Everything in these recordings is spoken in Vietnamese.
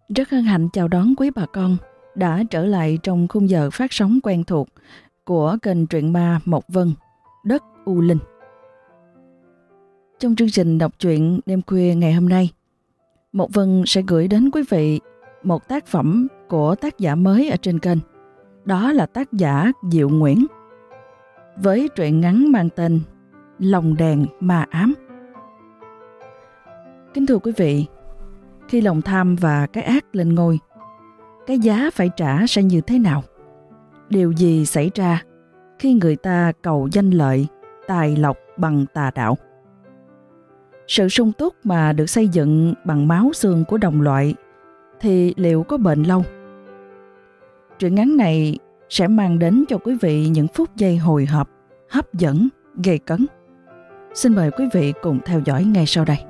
Rất hân hạnh chào đón quý bà con đã trở lại trong khung giờ phát sóng quen thuộc của kênh truyện ma Mộc Vân, Đất U Linh. Trong chương trình đọc truyện đêm khuya ngày hôm nay, Mộc Vân sẽ gửi đến quý vị một tác phẩm của tác giả mới ở trên kênh. Đó là tác giả Diệu Nguyễn với truyện ngắn mang tên Lồng Đèn Ma Ám. Kính thưa quý vị, khi lòng tham và cái ác lên ngôi, cái giá phải trả sẽ như thế nào? Điều gì xảy ra khi người ta cầu danh lợi, tài lộc bằng tà đạo? Sự sung túc mà được xây dựng bằng máu xương của đồng loại thì liệu có bền lâu? Truyện ngắn này sẽ mang đến cho quý vị những phút giây hồi hộp, hấp dẫn, gây cấn. Xin mời quý vị cùng theo dõi ngay sau đây.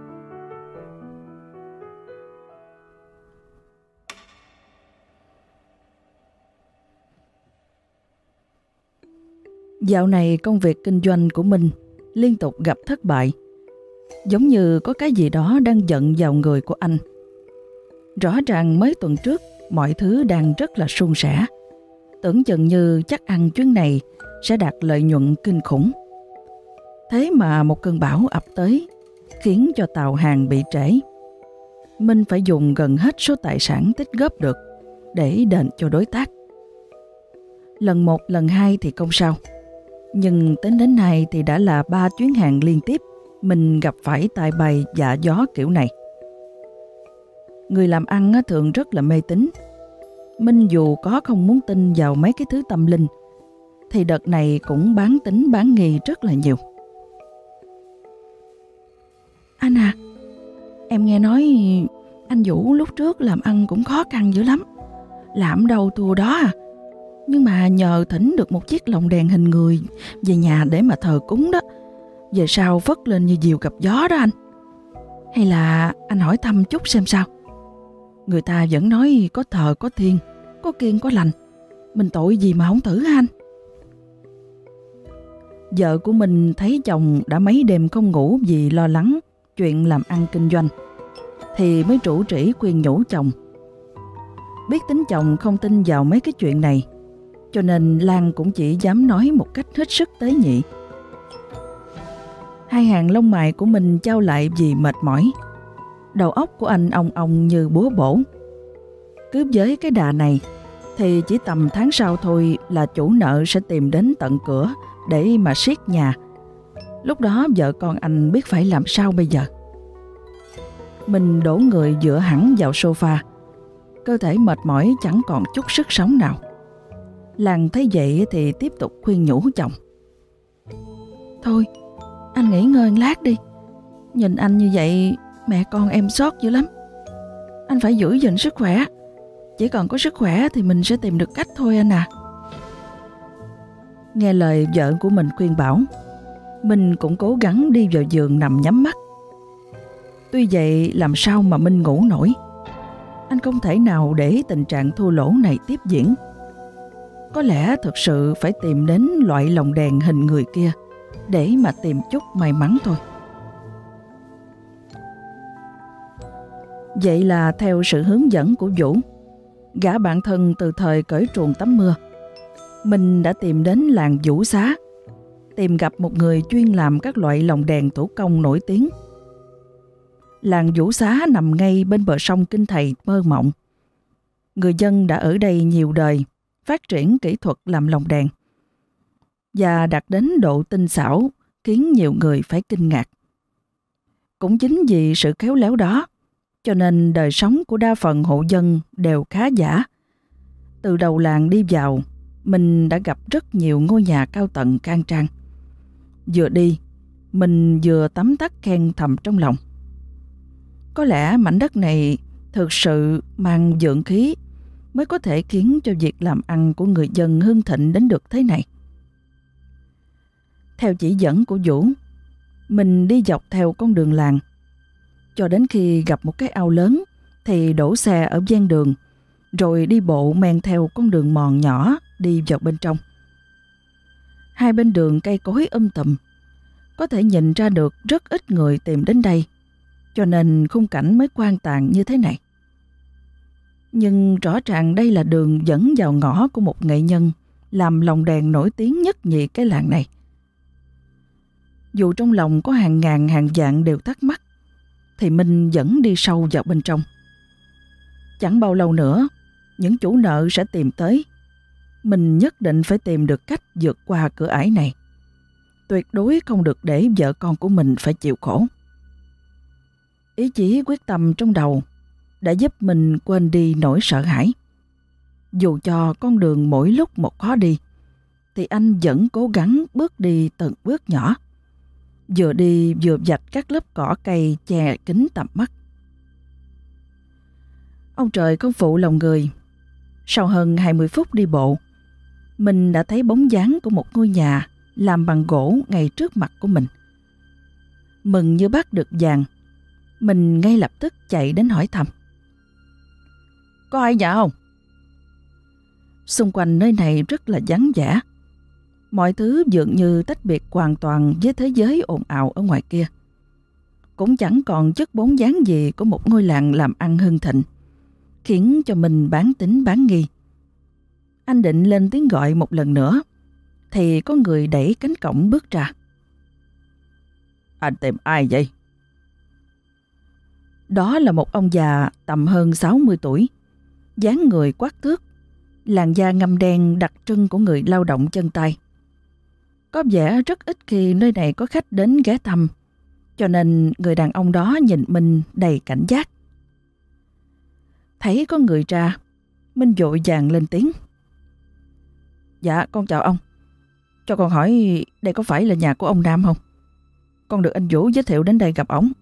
Dạo này công việc kinh doanh của mình liên tục gặp thất bại. Giống như có cái gì đó đang giận vào người của anh. Rõ ràng mới tuần trước mọi thứ đang rất là suôn sẻ. Tưởng chừng như chắc ăn chuyến này sẽ đạt lợi nhuận kinh khủng. Thế mà một cơn bão ập tới khiến cho tàu hàng bị trễ. Minh phải dùng gần hết số tài sản tích góp được để đền cho đối tác. Lần 1, lần 2 thì không sao. Nhưng tính đến nay thì đã là 3 chuyến hàng liên tiếp mình gặp phải tai bay dạ gió kiểu này. Người làm ăn thường rất là mê tín. Minh dù có không muốn tin vào mấy cái thứ tâm linh thì đợt này cũng bán tín bán nghi rất là nhiều. Anh à, em nghe nói anh Vũ lúc trước làm ăn cũng khó khăn dữ lắm. Làm đâu thua đó à. Nhưng mà nhờ thỉnh được một chiếc lồng đèn hình người về nhà để mà thờ cúng đó, về sau phất lên như diều gặp gió đó anh. Hay là anh hỏi thăm chút xem sao. Người ta vẫn nói có thờ có thiên, có kiêng có lành. Mình tội gì mà không thử hả anh? Vợ của mình thấy chồng đã mấy đêm không ngủ vì lo lắng chuyện làm ăn kinh doanh, thì mới rủ rỉ khuyên nhủ chồng. Biết tính chồng không tin vào mấy cái chuyện này, cho nên Lan cũng chỉ dám nói một cách hết sức tế nhị. Hai hàng lông mày của mình chau lại vì mệt mỏi. Đầu óc của anh ong ong như búa bổ. Cứ với cái đà này thì chỉ tầm tháng sau thôi là chủ nợ sẽ tìm đến tận cửa để mà siết nhà. Lúc đó vợ con anh biết phải làm sao bây giờ. Mình đổ người dựa hẳn vào sofa. Cơ thể mệt mỏi chẳng còn chút sức sống nào. Lan thấy vậy thì tiếp tục khuyên nhủ chồng. Thôi, anh nghỉ ngơi lát đi. Nhìn anh như vậy, mẹ con em xót dữ lắm. Anh phải giữ gìn sức khỏe. Chỉ cần có sức khỏe thì mình sẽ tìm được cách thôi anh à. Nghe lời vợ của mình khuyên bảo, Minh cũng cố gắng đi vào giường nằm nhắm mắt. Tuy vậy làm sao mà Minh ngủ nổi. Anh không thể nào để tình trạng thua lỗ này tiếp diễn. Có lẽ thực sự phải tìm đến loại lồng đèn hình người kia để mà tìm chút may mắn thôi. Vậy là theo sự hướng dẫn của Vũ, gã bạn thân từ thời cởi truồng tắm mưa, mình đã tìm đến làng Vũ Xá, tìm gặp một người chuyên làm các loại lồng đèn thủ công nổi tiếng. Làng Vũ Xá nằm ngay bên bờ sông Kinh Thầy mơ mộng. Người dân đã ở đây nhiều đời, phát triển kỹ thuật làm lồng đèn và đạt đến độ tinh xảo khiến nhiều người phải kinh ngạc. Cũng chính vì sự khéo léo đó, cho nên đời sống của đa phần hộ dân đều khá giả. Từ đầu làng đi vào, mình đã gặp rất nhiều ngôi nhà cao tầng khang trang. Vừa đi, mình vừa tấm tắc khen thầm trong lòng. Có lẽ mảnh đất này thực sự mang vượng khí mới có thể khiến cho việc làm ăn của người dân hưng thịnh đến được thế này. Theo chỉ dẫn của Vũ, mình đi dọc theo con đường làng, cho đến khi gặp một cái ao lớn thì đổ xe ở ven đường, rồi đi bộ men theo con đường mòn nhỏ đi vào bên trong. Hai bên đường cây cối tùm, có thể nhìn ra được rất ít người tìm đến đây, cho nên khung cảnh mới hoang tàn như thế này. Nhưng rõ ràng đây là đường dẫn vào ngõ của một nghệ nhân làm lồng đèn nổi tiếng nhất nhì cái làng này. Dù trong lòng có hàng ngàn hàng vạn đều thắc mắc, thì Minh vẫn đi sâu vào bên trong. Chẳng bao lâu nữa, những chủ nợ sẽ tìm tới. Mình nhất định phải tìm được cách vượt qua cửa ải này. Tuyệt đối không được để vợ con của mình phải chịu khổ. Ý chí quyết tâm trong đầu đã giúp mình quên đi nỗi sợ hãi. Dù cho con đường mỗi lúc một khó đi, thì anh vẫn cố gắng bước đi từng bước nhỏ. Vừa đi vừa vạch các lớp cỏ cây che kín tầm mắt. Ông trời không phụ lòng người. Sau hơn 20 phút đi bộ, mình đã thấy bóng dáng của một ngôi nhà làm bằng gỗ ngay trước mặt của mình. Mừng như bắt được vàng, mình ngay lập tức chạy đến hỏi thăm. Có ai nhà không? Xung quanh nơi này rất là vắng vẻ. Mọi thứ dường như tách biệt hoàn toàn với thế giới ồn ào ở ngoài kia. Cũng chẳng còn chút bóng dáng gì của một ngôi làng làm ăn hưng thịnh, khiến cho mình bán tín bán nghi. Anh định lên tiếng gọi một lần nữa, thì có người đẩy cánh cổng bước ra. Anh tìm ai vậy? Đó là một ông già tầm hơn 60 tuổi, dáng người quắc thước, làn da ngăm đen đặc trưng của người lao động chân tay. Có vẻ rất ít khi nơi này có khách đến ghé thăm, cho nên người đàn ông đó nhìn Minh đầy cảnh giác. Thấy có người ra, Minh vội vàng lên tiếng. Dạ, con chào ông. Cho con hỏi đây có phải là nhà của ông Nam không? Con được anh Vũ giới thiệu đến đây gặp ổng.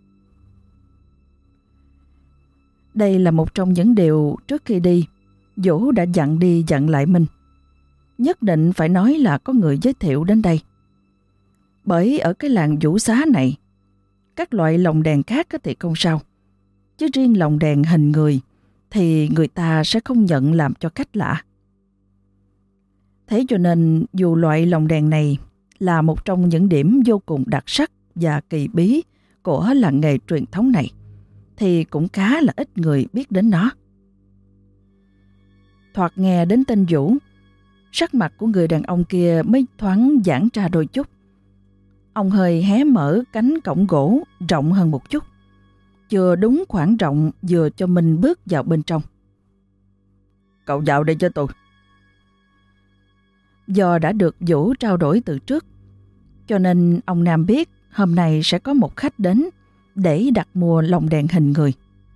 Đây là một trong những điều trước khi đi, Vũ đã dặn đi dặn lại Minh. Nhất định phải nói là có người giới thiệu đến đây. Bởi ở cái làng Vũ Xá này, các loại lồng đèn khác thì không sao. Chứ riêng lồng đèn hình người thì người ta sẽ không nhận làm cho khách lạ. Thế cho nên dù loại lồng đèn này là một trong những điểm vô cùng đặc sắc và kỳ bí của làng nghề truyền thống này, thì cũng khá là ít người biết đến nó. Thoạt nghe đến tên Vũ, sắc mặt của người đàn ông kia mới thoáng giãn ra đôi chút. Ông hơi hé mở cánh cổng gỗ rộng hơn một chút, vừa đúng khoảng rộng vừa cho mình bước vào bên trong. Cậu vào đây cho tôi. Do đã được Vũ trao đổi từ trước, cho nên ông Nam biết hôm nay sẽ có một khách đến để đặt mua lồng đèn hình người.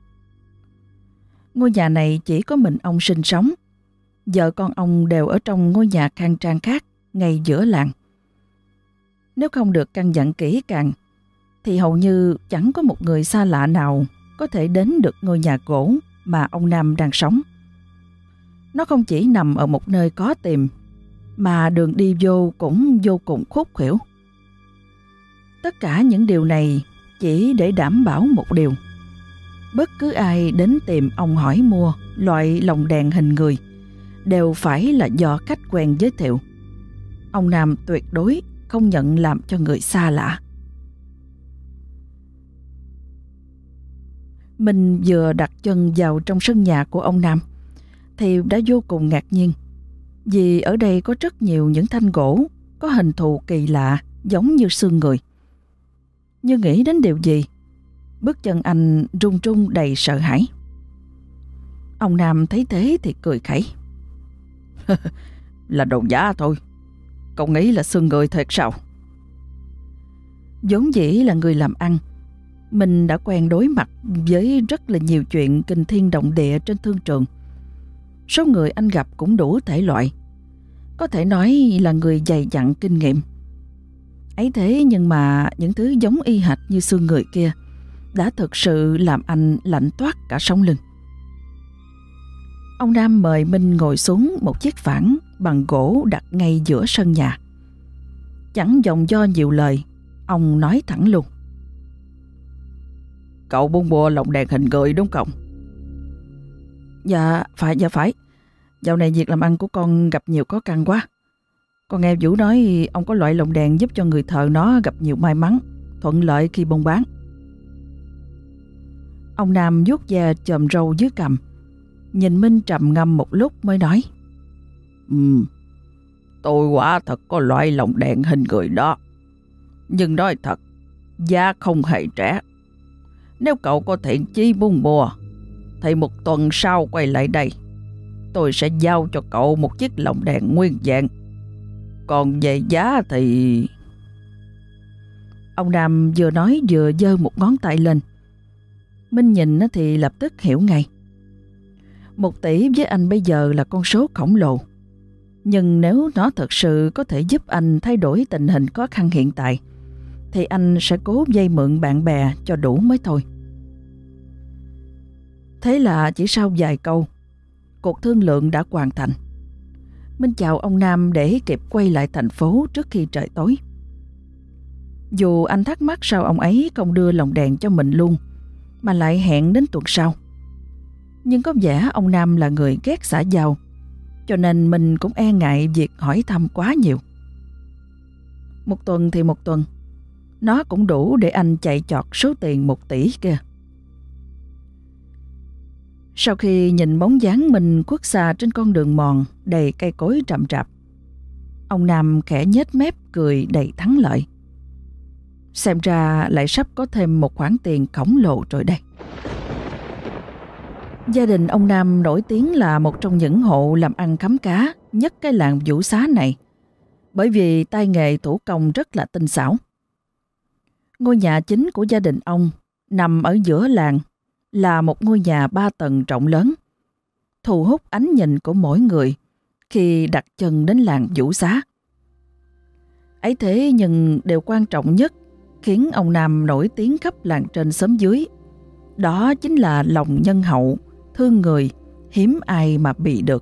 Ngôi nhà này chỉ có mình ông sinh sống. Vợ con ông đều ở trong ngôi nhà khang trang khác ngay giữa làng. Nếu không được căn dặn kỹ càng, thì hầu như chẳng có một người xa lạ nào có thể đến được ngôi nhà gỗ mà ông Nam đang sống. Nó không chỉ nằm ở một nơi có tìm, mà đường đi vô cũng vô cùng khúc khuỷu. Tất cả những điều này chỉ để đảm bảo một điều. Bất cứ ai đến tìm ông hỏi mua loại lồng đèn hình người đều phải là do khách quen giới thiệu. Ông Nam tuyệt đối không nhận làm cho người xa lạ. Mình vừa đặt chân vào trong sân nhà của ông Nam thì đã vô cùng ngạc nhiên, vì ở đây có rất nhiều những thanh gỗ có hình thù kỳ lạ giống như xương người. Như nghĩ đến điều gì, bước chân anh run run đầy sợ hãi. Ông Nam thấy thế thì cười khẩy. Là đồ giả thôi. Cậu nghĩ là xương người thật sao? Vốn dĩ là người làm ăn, mình đã quen đối mặt với rất là nhiều chuyện kinh thiên động địa trên thương trường. Số người anh gặp cũng đủ thể loại, có thể nói là người dày dặn kinh nghiệm. Ấy thế nhưng mà những thứ giống y hệt như xương người kia đã thực sự làm anh lạnh toát cả sống lưng. Ông Nam mời Minh ngồi xuống một chiếc phản bằng gỗ đặt ngay giữa sân nhà. Chẳng vòng vo nhiều lời, ông nói thẳng luôn. Cậu muốn mua lồng đèn hình người đúng không? Dạ phải. Dạo này việc làm ăn của con gặp nhiều khó khăn quá. Con nghe Vũ nói ông có loại lồng đèn giúp cho người thợ nó gặp nhiều may mắn, thuận lợi khi buôn bán. Ông Nam vuốt ve chòm râu dưới cằm, Nhìn Minh trầm ngâm một lúc mới nói: Tôi quả thật có loại lồng đèn hình người đó. Nhưng nói thật, giá không hề rẻ. Nếu cậu có thiện chí muốn mua, thì 1 tuần sau quay lại đây, tôi sẽ giao cho cậu một chiếc lồng đèn nguyên vẹn. Còn về giá thì... Ông Nam vừa nói vừa giơ một ngón tay lên. Minh nhìn thì lập tức hiểu ngay. 1 tỷ với anh bây giờ là con số khổng lồ. Nhưng nếu nó thật sự có thể giúp anh thay đổi tình hình khó khăn hiện tại, thì anh sẽ cố vay mượn bạn bè cho đủ mới thôi. Thế là chỉ sau vài câu, cuộc thương lượng đã hoàn thành. Minh chào ông Nam để kịp quay lại thành phố trước khi trời tối. Dù anh thắc mắc sao ông ấy không đưa lồng đèn cho mình luôn, mà lại hẹn đến tuần sau. Nhưng có vẻ ông Nam là người ghét xã giao, cho nên mình cũng e ngại việc hỏi thăm quá nhiều. 1 tuần thì 1 tuần, nó cũng đủ để anh chạy chọt số tiền 1 tỷ kia. Sau khi nhìn bóng dáng mình khuất xa trên con đường mòn đầy cây cối rậm rạp, ông Nam khẽ nhếch mép cười đầy thắng lợi. Xem ra lại sắp có thêm một khoản tiền khổng lồ rồi đây. Gia đình ông Nam nổi tiếng là một trong những hộ làm ăn khấm khá nhất cái làng Vũ Xá này, bởi vì tay nghề thủ công rất là tinh xảo. Ngôi nhà chính của gia đình ông nằm ở giữa làng, là một ngôi nhà 3 tầng rộng lớn, thu hút ánh nhìn của mỗi người khi đặt chân đến làng Vũ Xá. Ấy thế nhưng điều quan trọng nhất khiến ông Nam nổi tiếng khắp làng trên xóm dưới, đó chính là lòng nhân hậu, thương người, hiếm ai mà bị được.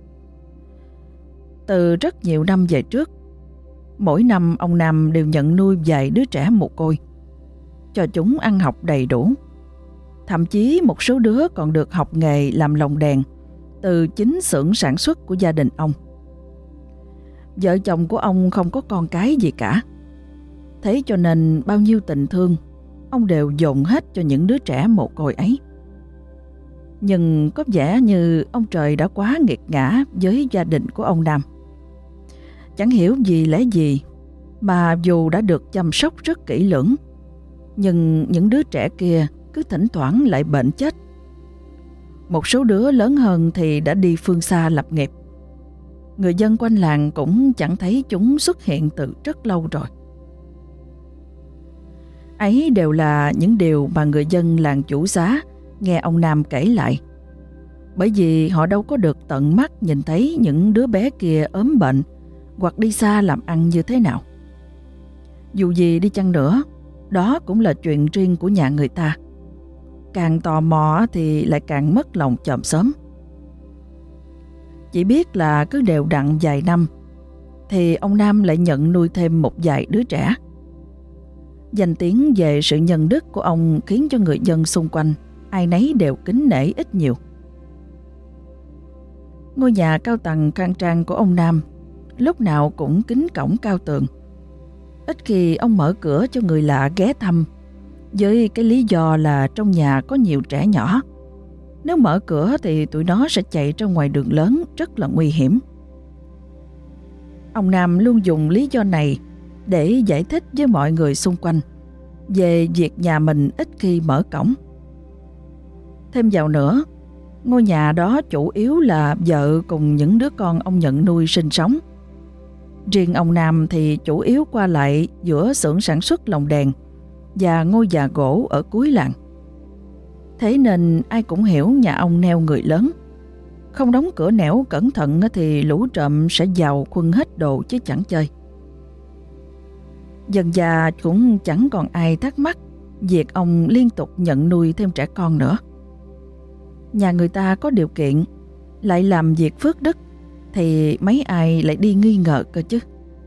Từ rất nhiều năm về trước, mỗi năm ông Nam đều nhận nuôi vài đứa trẻ mồ côi, cho chúng ăn học đầy đủ. Thậm chí một số đứa còn được học nghề làm lồng đèn từ chính xưởng sản xuất của gia đình ông. Vợ chồng của ông không có con cái gì cả. Thế cho nên bao nhiêu tình thương ông đều dồn hết cho những đứa trẻ mồ côi ấy. Nhưng có vẻ như ông trời đã quá nghiệt ngã với gia đình của ông Nam. Chẳng hiểu vì lẽ gì mà dù đã được chăm sóc rất kỹ lưỡng, nhưng những đứa trẻ kia cứ thỉnh thoảng lại bệnh chết. Một số đứa lớn hơn thì đã đi phương xa lập nghiệp. Người dân quanh làng cũng chẳng thấy chúng xuất hiện từ rất lâu rồi. Ấy đều là những điều mà người dân làng Vũ Xá nghe ông Nam kể lại. Bởi vì họ đâu có được tận mắt nhìn thấy những đứa bé kia ốm bệnh hoặc đi xa làm ăn như thế nào. Dù gì đi chăng nữa, đó cũng là chuyện riêng của nhà người ta. Càng tò mò thì lại càng mất lòng chòm xóm. Chỉ biết là cứ đều đặn vài năm thì ông Nam lại nhận nuôi thêm một vài đứa trẻ. Danh tiếng về sự nhân đức của ông khiến cho người dân xung quanh ai nấy đều kính nể ít nhiều. Ngôi nhà cao tầng khang trang của ông Nam lúc nào cũng kính cổng cao tường. Ít khi ông mở cửa cho người lạ ghé thăm, với cái lý do là trong nhà có nhiều trẻ nhỏ. Nếu mở cửa thì tụi nó sẽ chạy ra ngoài đường lớn, rất là nguy hiểm. Ông Nam luôn dùng lý do này để giải thích với mọi người xung quanh về việc nhà mình ít khi mở cổng. Thêm vào nữa, ngôi nhà đó chủ yếu là vợ cùng những đứa con ông nhận nuôi sinh sống. Riêng ông Nam thì chủ yếu qua lại giữa xưởng sản xuất lồng đèn và ngôi nhà gỗ ở cuối làng. Thế nên ai cũng hiểu nhà ông neo người lớn. Không đóng cửa nẻo cẩn thận thì lũ trộm sẽ vào khuân hết đồ chứ chẳng chơi. Dần dà cũng chẳng còn ai thắc mắc việc ông liên tục nhận nuôi thêm trẻ con nữa. Nhà người ta có điều kiện, lại làm việc phước đức, thì mấy ai lại đi nghi ngờ cơ chứ.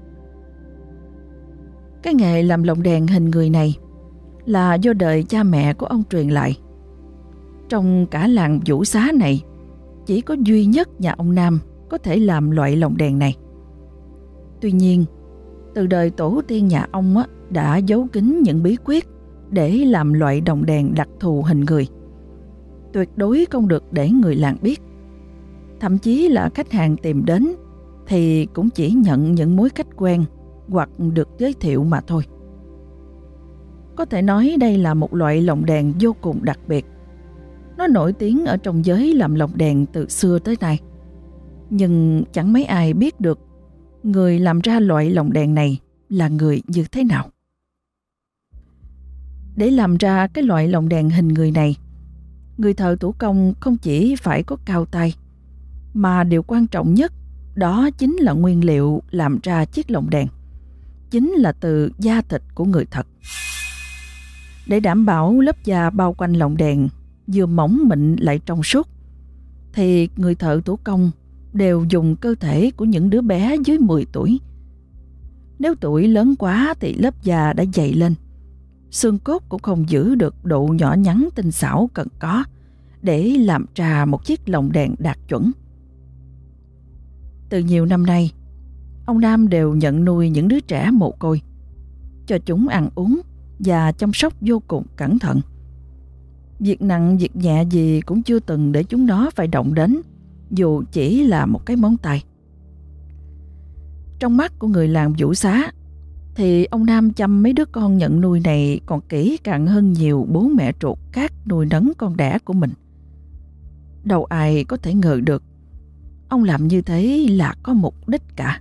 Cái nghề làm lồng đèn hình người này là do đời cha mẹ của ông truyền lại. Trong cả làng Vũ Xá này, chỉ có duy nhất nhà ông Nam có thể làm loại lồng đèn này. Tuy nhiên, từ đời tổ tiên nhà ông đã giấu kín những bí quyết để làm loại đồng đèn đặc thù hình người. tuyệt đối không được để người làng biết. Thậm chí là khách hàng tìm đến thì cũng chỉ nhận những mối khách quen hoặc được giới thiệu mà thôi. Có thể nói đây là một loại lồng đèn vô cùng đặc biệt. Nó nổi tiếng ở trong giới làm lồng đèn từ xưa tới nay. Nhưng chẳng mấy ai biết được người làm ra loại lồng đèn này là người như thế nào. Để làm ra cái loại lồng đèn hình người này, người thợ thủ công không chỉ phải có cao tay, mà điều quan trọng nhất đó chính là nguyên liệu làm ra chiếc lồng đèn, chính là từ da thịt của người thật. Để đảm bảo lớp da bao quanh lồng đèn vừa mỏng mịn lại trong suốt, thì người thợ thủ công đều dùng cơ thể của những đứa bé dưới 10 tuổi. Nếu tuổi lớn quá thì lớp da đã dày lên, xương cốt cũng không giữ được độ nhỏ nhắn tinh xảo cần có để làm ra một chiếc lồng đèn đạt chuẩn. Từ nhiều năm nay, ông Nam đều nhận nuôi những đứa trẻ mồ côi, cho chúng ăn uống và chăm sóc vô cùng cẩn thận. Việc nặng việc nhẹ gì cũng chưa từng để chúng nó phải động đến, dù chỉ là một cái móng tay. Trong mắt của người làng Vũ Xá thì ông Nam chăm mấy đứa con nhận nuôi này còn kỹ càng hơn nhiều bố mẹ ruột khác nuôi nấng con đẻ của mình. Đâu ai có thể ngờ được ông làm như thế là có mục đích cả.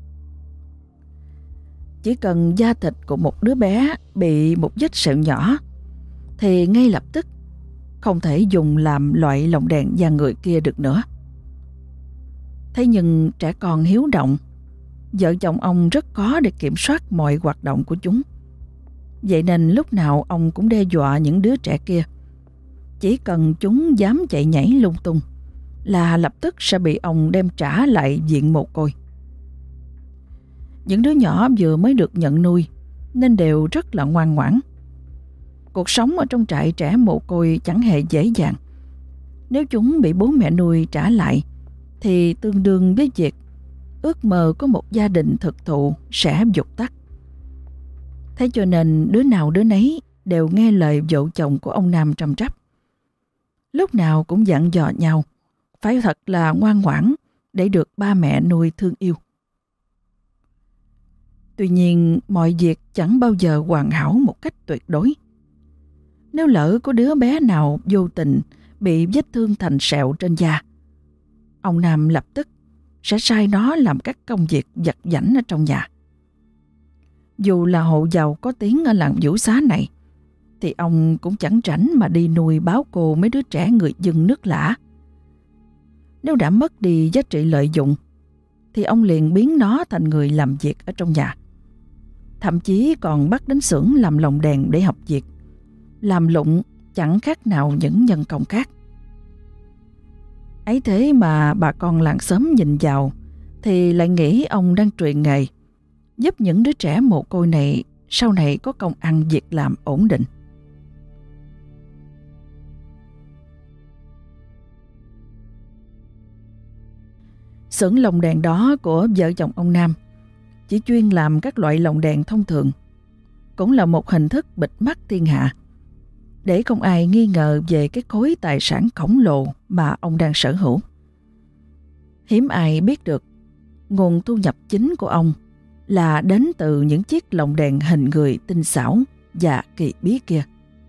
Chỉ cần da thịt của một đứa bé bị một vết sẹo nhỏ thì ngay lập tức không thể dùng làm loại lồng đèn da người kia được nữa. Thế nhưng trẻ con hiếu động, vợ chồng ông rất khó để kiểm soát mọi hoạt động của chúng. Vậy nên lúc nào ông cũng đe dọa những đứa trẻ kia. Chỉ cần chúng dám chạy nhảy lung tung là lập tức sẽ bị ông đem trả lại viện mồ côi. Những đứa nhỏ vừa mới được nhận nuôi nên đều rất là ngoan ngoãn. Cuộc sống ở trong trại trẻ mồ côi chẳng hề dễ dàng. Nếu chúng bị bố mẹ nuôi trả lại thì tương đương với việc ước mơ có một gia đình thực thụ sẽ vụt tắt. Thế cho nên đứa nào đứa nấy đều nghe lời vợ chồng của ông Nam trầm trắp. Lúc nào cũng dặn dò nhau phải thật là ngoan ngoãn để được ba mẹ nuôi thương yêu. Tuy nhiên, mọi việc chẳng bao giờ hoàn hảo một cách tuyệt đối. Nếu lỡ có đứa bé nào vô tình bị vết thương thành sẹo trên da, ông Nam lập tức sẽ sai nó làm các công việc vặt vãnh ở trong nhà. Dù là hộ giàu có tiếng ở làng Vũ Xá này, thì ông cũng chẳng rảnh mà đi nuôi báo cô mấy đứa trẻ người dân nước lã. Nếu đã mất đi giá trị lợi dụng, thì ông liền biến nó thành người làm việc ở trong nhà. Thậm chí còn bắt đến xưởng làm lồng đèn để học việc, làm lụng chẳng khác nào những nhân công khác. Ấy thế mà bà con làng xóm nhìn vào thì lại nghĩ ông đang truyền nghề, giúp những đứa trẻ mồ côi này sau này có công ăn việc làm ổn định. Xưởng lồng đèn đó của vợ chồng ông Nam chỉ chuyên làm các loại lồng đèn thông thường, cũng là một hình thức bịt mắt thiên hạ, để không ai nghi ngờ về cái khối tài sản khổng lồ mà ông đang sở hữu. Hiếm ai biết được nguồn thu nhập chính của ông là đến từ những chiếc lồng đèn hình người tinh xảo và kỳ bí kia.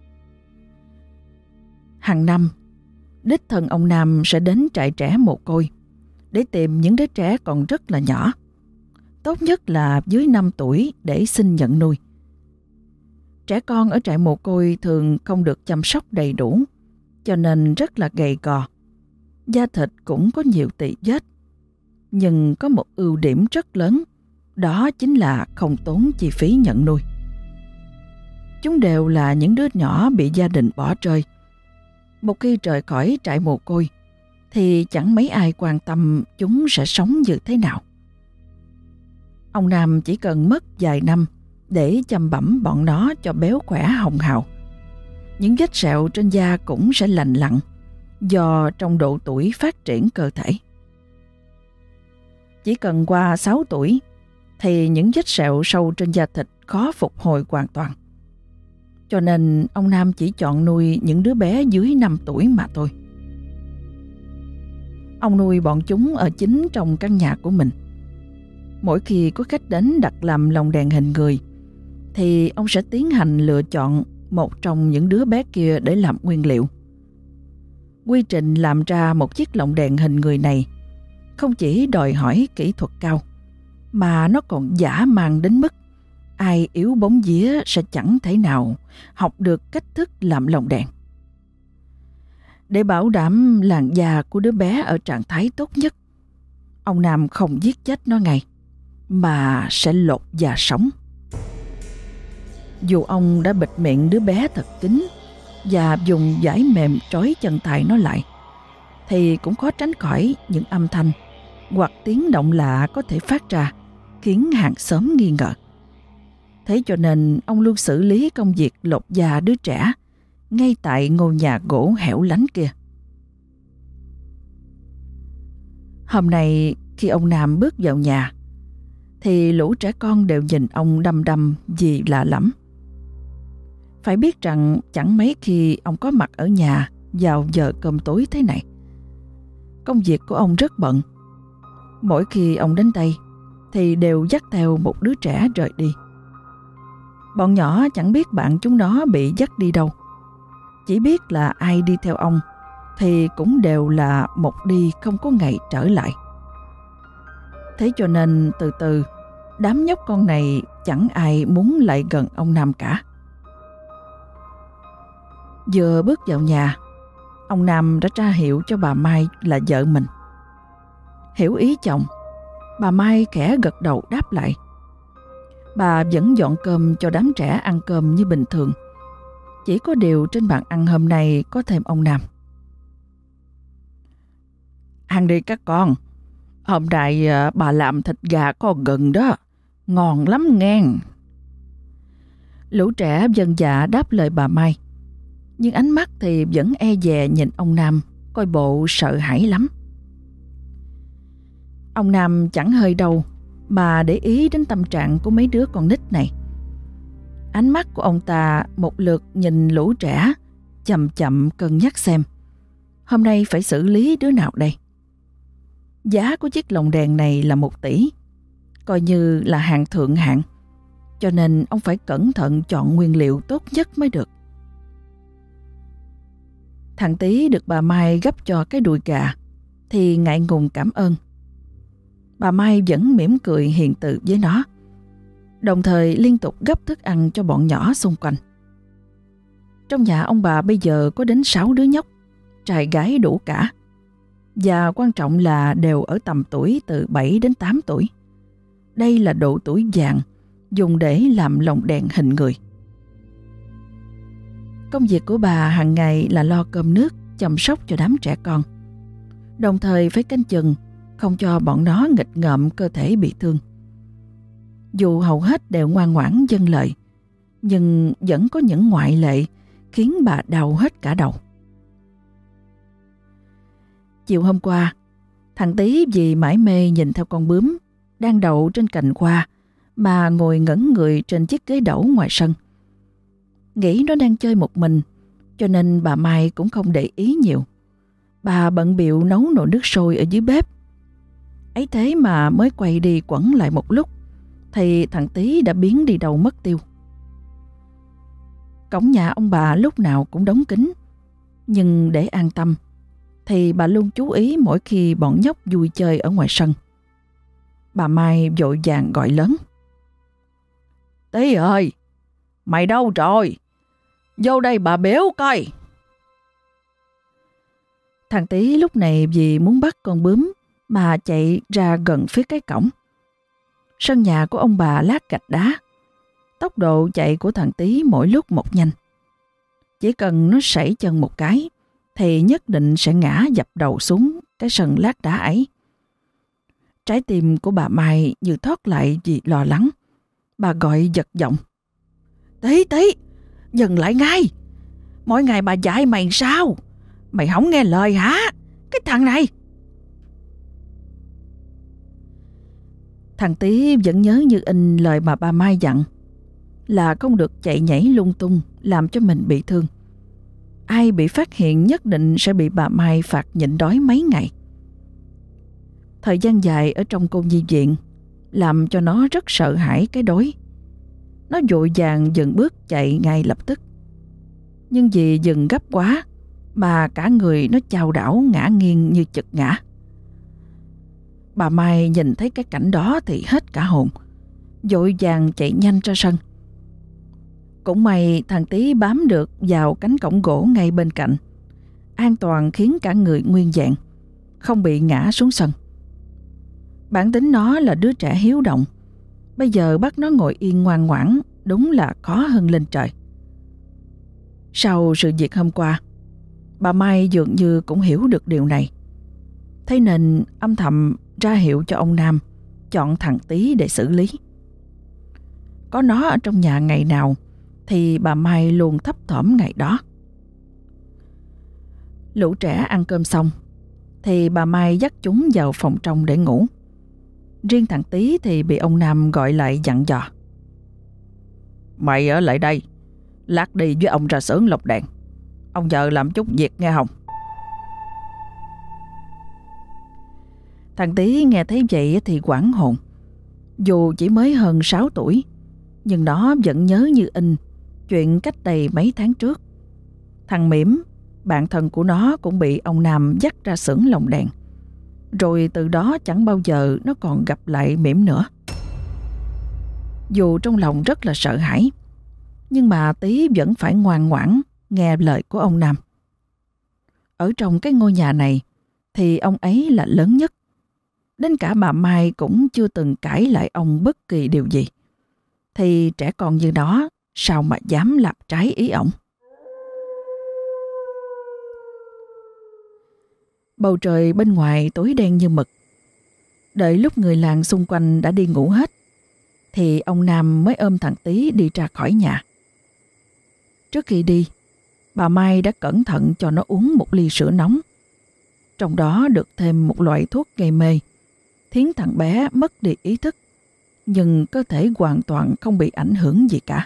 Hàng năm, đích thân ông Nam sẽ đến trại trẻ mồ côi để tìm những đứa trẻ còn rất là nhỏ, tốt nhất là dưới 5 tuổi để xin nhận nuôi. Trẻ con ở trại mồ côi thường không được chăm sóc đầy đủ, cho nên rất là gầy gò. Da thịt cũng có nhiều tị vết. Nhưng có một ưu điểm rất lớn, đó chính là không tốn chi phí nhận nuôi. Chúng đều là những đứa nhỏ bị gia đình bỏ rơi. Một khi rời khỏi trại mồ côi, thì chẳng mấy ai quan tâm chúng sẽ sống như thế nào. Ông Nam chỉ cần mất vài năm để chăm bẵm bọn nó cho béo khỏe hồng hào. Những vết sẹo trên da cũng sẽ lành lặn do trong độ tuổi phát triển cơ thể. Chỉ cần qua 6 tuổi thì những vết sẹo sâu trên da thịt khó phục hồi hoàn toàn. Cho nên ông Nam chỉ chọn nuôi những đứa bé dưới 5 tuổi mà thôi. Ông nuôi bọn chúng ở chính trong căn nhà của mình. Mỗi khi có khách đến đặt làm lồng đèn hình người thì ông sẽ tiến hành lựa chọn một trong những đứa bé kia để làm nguyên liệu. Quy trình làm ra một chiếc lồng đèn hình người này không chỉ đòi hỏi kỹ thuật cao, mà nó còn dã man đến mức ai yếu bóng vía sẽ chẳng thể nào học được cách thức làm lồng đèn. Để bảo đảm làn da của đứa bé ở trạng thái tốt nhất, ông Nam không giết chết nó ngay, mà sẽ lột da sống. Dù ông đã bịt miệng đứa bé thật kín và dùng vải mềm trói chân tay nó lại, thì cũng khó tránh khỏi những âm thanh hoặc tiếng động lạ có thể phát ra, khiến hàng xóm nghi ngờ. Thế cho nên ông luôn xử lý công việc lột da đứa trẻ ngay tại ngôi nhà gỗ hẻo lánh kia. Hôm nay khi ông Nam bước vào nhà thì lũ trẻ con đều nhìn ông đăm đăm vì lạ lẫm. Phải biết rằng chẳng mấy khi ông có mặt ở nhà vào giờ cơm tối thế này. Công việc của ông rất bận. Mỗi khi ông đến đây thì đều dắt theo một đứa trẻ rời đi. Bọn nhỏ chẳng biết bạn chúng nó bị dắt đi đâu. Chỉ biết là ai đi theo ông thì cũng đều là một đi không có ngày trở lại. Thế cho nên từ từ đám nhóc con này chẳng ai muốn lại gần ông Nam cả. Vừa bước vào nhà, ông Nam đã tra hiệu cho bà Mai là vợ mình. Hiểu ý chồng, bà Mai khẽ gật đầu đáp lại. Bà vẫn dọn cơm cho đám trẻ ăn cơm như bình thường. Chỉ có điều trên bàn ăn hôm nay có thêm ông Nam. Ăn đi các con. Hôm nay bà làm thịt gà có gừng đó. Ngon lắm nghe. Lũ trẻ vâng dạ đáp lời bà Mai. Nhưng ánh mắt thì vẫn e dè nhìn ông Nam, coi bộ sợ hãi lắm. Ông Nam chẳng hơi đâu mà để ý đến tâm trạng của mấy đứa con nít này. Ánh mắt của ông ta một lượt nhìn lũ trẻ, chậm chậm cân nhắc xem hôm nay phải xử lý đứa nào đây. Giá của chiếc lồng đèn này là 1 tỷ, coi như là hàng thượng hạng, cho nên ông phải cẩn thận chọn nguyên liệu tốt nhất mới được. Thằng Tí được bà Mai gấp cho cái đùi gà thì ngại ngùng cảm ơn. Bà Mai vẫn mỉm cười hiền từ với nó, đồng thời liên tục gấp thức ăn cho bọn nhỏ xung quanh. Trong nhà ông bà bây giờ có đến 6 đứa nhóc, trai gái đủ cả. Và quan trọng là đều ở tầm tuổi từ 7 đến 8 tuổi. Đây là độ tuổi vàng dùng để làm lồng đèn hình người. Công việc của bà hàng ngày là lo cơm nước, chăm sóc cho đám trẻ con, đồng thời phải canh chừng không cho bọn nó nghịch ngợm cơ thể bị thương. Dù hầu hết đều ngoan ngoãn vâng lời, nhưng vẫn có những ngoại lệ khiến bà đau hết cả đầu. Chiều hôm qua, thằng Tí vì mải mê nhìn theo con bướm đang đậu trên cành hoa mà ngồi ngẩn người trên chiếc ghế đẩu ngoài sân. Nghĩ nó đang chơi một mình, cho nên bà Mai cũng không để ý nhiều. Bà bận bịu nấu nồi nước sôi ở dưới bếp. Ấy thế mà mới quay đi quẩn lại một lúc thì thằng Tí đã biến đi đâu mất tiêu. Cổng nhà ông bà lúc nào cũng đóng kín, nhưng để an tâm thì bà luôn chú ý mỗi khi bọn nhóc vui chơi ở ngoài sân. Bà Mai vội vàng gọi lớn: "Tí ơi, mày đâu rồi? Vô đây bà béo coi." Thằng Tí lúc này vì muốn bắt con bướm mà chạy ra gần phía cái cổng. Sân nhà của ông bà lát gạch đá. Tốc độ chạy của thằng Tí mỗi lúc một nhanh. Chỉ cần nó sẩy chân một cái thì nhất định sẽ ngã dập đầu xuống cái sân lát đá ấy. Trái tim của bà Mai như thoát lại vì lo lắng. Bà gọi giật giọng: "Tí, Tí, dừng lại ngay! Mỗi ngày bà dạy mày sao? Mày không nghe lời hả? Cái thằng này!" Thằng Tí vẫn nhớ như in lời mà bà Mai dặn là không được chạy nhảy lung tung làm cho mình bị thương. Ai bị phát hiện nhất định sẽ bị bà Mai phạt nhịn đói mấy ngày. Thời gian dài ở trong cô nhi viện làm cho nó rất sợ hãi cái đói. Nó vội vàng dừng bước chạy ngay lập tức. Nhưng vì dừng gấp quá mà cả người nó chao đảo ngã nghiêng như chực ngã. Bà Mai nhìn thấy cái cảnh đó thì hết cả hồn, vội vàng chạy nhanh ra sân. Cũng may thằng Tí bám được vào cánh cổng gỗ ngay bên cạnh, an toàn khiến cả người nguyên vẹn, không bị ngã xuống sân. Bản tính nó là đứa trẻ hiếu động, bây giờ bắt nó ngồi yên ngoan ngoãn đúng là khó hơn lên trời. Sau sự việc hôm qua, bà Mai dường như cũng hiểu được điều này. Thế nên âm thầm ra hiệu cho ông Nam chọn thằng Tí để xử lý. Có nó ở trong nhà ngày nào thì bà Mai luôn thấp thỏm ngày đó. Lũ trẻ ăn cơm xong thì bà Mai dắt chúng vào phòng trong để ngủ. Riêng thằng Tí thì bị ông Nam gọi lại dặn dò. Mày ở lại đây, lát đi với ông ra xưởng lọc đèn. Ông vợ làm chút việc nghe không? Thằng Tí nghe thấy vậy thì hoảng hồn. Dù chỉ mới hơn 6 tuổi, nhưng nó vẫn nhớ như in chuyện cách đây mấy tháng trước. Thằng Mỉm, bạn thân của nó, cũng bị ông Nam dắt ra xưởng lồng đèn. Rồi từ đó chẳng bao giờ nó còn gặp lại Mỉm nữa. Dù trong lòng rất là sợ hãi, nhưng mà Tí vẫn phải ngoan ngoãn nghe lời của ông Nam. Ở trong cái ngôi nhà này thì ông ấy là lớn nhất. Đến cả bà Mai cũng chưa từng cãi lại ông bất kỳ điều gì. Thì trẻ con như đó sao mà dám làm trái ý ổng. Bầu trời bên ngoài tối đen như mực. Đợi lúc người làng xung quanh đã đi ngủ hết thì ông Nam mới ôm thằng Tí đi ra khỏi nhà. Trước khi đi, bà Mai đã cẩn thận cho nó uống một ly sữa nóng. Trong đó được thêm một loại thuốc gây mê, khiến thằng bé mất đi ý thức, nhưng cơ thể hoàn toàn không bị ảnh hưởng gì cả.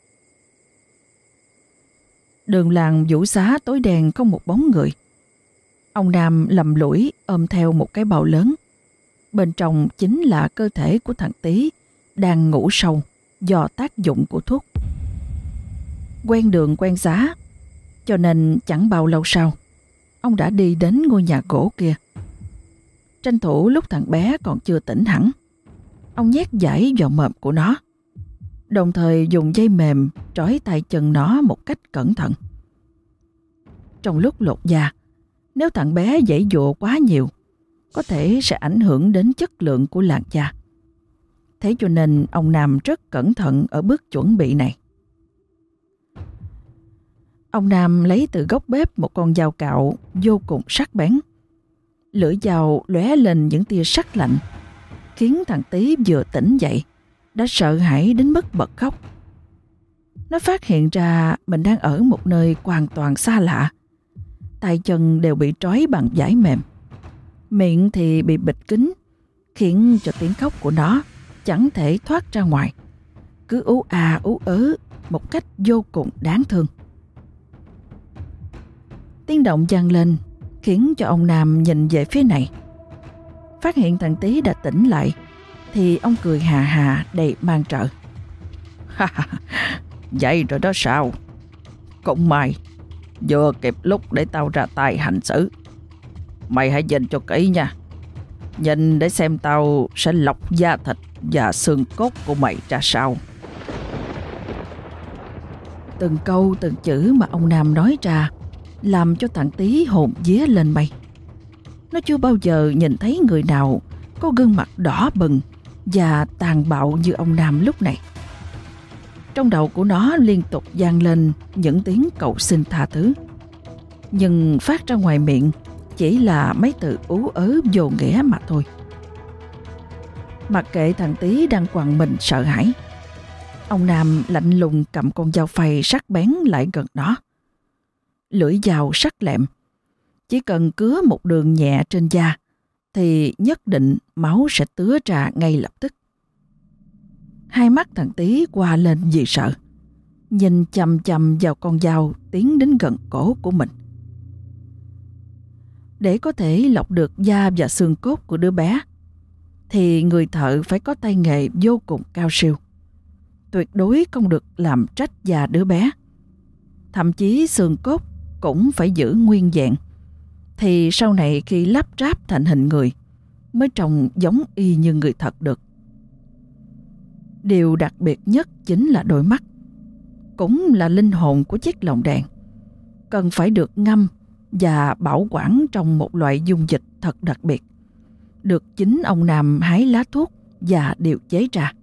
Đường làng Vũ Xá tối đen không một bóng người. Ông Nam lầm lũi ôm theo một cái bao lớn. Bên trong chính là cơ thể của thằng Tí đang ngủ sâu do tác dụng của thuốc. Quen đường quen giá, cho nên chẳng bao lâu sau, ông đã đi đến ngôi nhà gỗ kia. Tranh thủ lúc thằng bé còn chưa tỉnh hẳn, ông nhét dải vào mồm của nó, đồng thời dùng dây mềm trói tay chân nó một cách cẩn thận. Trong lúc lột da, nếu thằng bé giãy giụa quá nhiều, có thể sẽ ảnh hưởng đến chất lượng của làn da. Thế cho nên ông Nam rất cẩn thận ở bước chuẩn bị này. Ông Nam lấy từ góc bếp một con dao cạo vô cùng sắc bén. Lưỡi dao lóe lên những tia sắc lạnh, khiến thằng Tí vừa tỉnh dậy đã sợ hãi đến mức bật khóc. Nó phát hiện ra mình đang ở một nơi hoàn toàn xa lạ. Tay chân đều bị trói bằng vải mềm, miệng thì bị bịt kín, khiến cho tiếng khóc của nó chẳng thể thoát ra ngoài, cứ ú à ú ớ một cách vô cùng đáng thương. Tiếng động vang lên khiến cho ông Nam nhìn về phía này. Phát hiện thằng Tí đã tỉnh lại thì ông cười hà hà đầy mang trợ. Vậy rồi đó sao? Cũng may vừa kịp lúc để tao ra tay hành xử. Mày hãy nhìn cho kỹ nha. Nhìn để xem tao sẽ lọc da thịt và xương cốt của mày ra sao. Từng câu từng chữ mà ông Nam nói ra làm cho thằng Tí hồn vía lên mây. Nó chưa bao giờ nhìn thấy người nào có gương mặt đỏ bừng và tàn bạo như ông Nam lúc này. Trong đầu của nó liên tục vang lên những tiếng cầu xin tha thứ, nhưng phát ra ngoài miệng chỉ là mấy từ ú ớ vô nghĩa mà thôi. Mặc kệ thằng Tí đang quằn mình sợ hãi, ông Nam lạnh lùng cầm con dao phay sắc bén lại gần nó. Lưỡi dao sắc lẹm, chỉ cần cứa một đường nhẹ trên da thì nhất định máu sẽ tứa ra ngay lập tức. Hai mắt thằng Tí qua lên vì sợ, nhìn chằm chằm vào con dao tiến đến gần cổ của mình. Để có thể lọc được da và xương cốt của đứa bé thì người thợ phải có tay nghề vô cùng cao siêu. Tuyệt đối không được làm trách da đứa bé. Thậm chí xương cốt cũng phải giữ nguyên vẹn, thì sau này khi lắp ráp thành hình người mới trông giống y như người thật được. Điều đặc biệt nhất chính là đôi mắt, cũng là linh hồn của chiếc lồng đèn, cần phải được ngâm và bảo quản trong một loại dung dịch thật đặc biệt, được chính ông Nam hái lá thuốc và điều chế ra.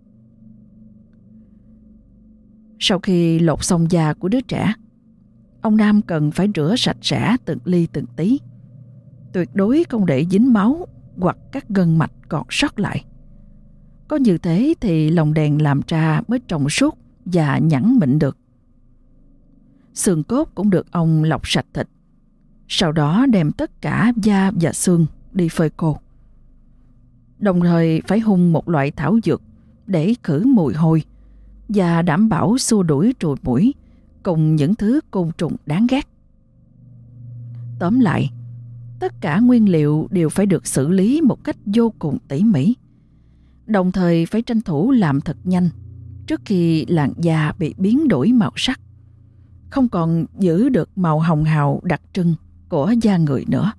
Sau khi lột xong da của đứa trẻ, ông Nam cần phải rửa sạch sẽ từng ly từng tí, tuyệt đối không để dính máu hoặc các gân mạch còn sót lại. Có như thế thì lồng đèn làm ra mới trong suốt và nhẵn mịn được. Xương cốt cũng được ông lọc sạch thịt, sau đó đem tất cả da và xương đi phơi khô. Đồng thời phải hun một loại thảo dược để khử mùi hôi và đảm bảo xua đuổi ruồi muỗi cùng những thứ côn trùng đáng ghét. Tóm lại, tất cả nguyên liệu đều phải được xử lý một cách vô cùng tỉ mỉ, đồng thời phải tranh thủ làm thật nhanh trước khi làn da bị biến đổi màu sắc, không còn giữ được màu hồng hào đặc trưng của da người nữa.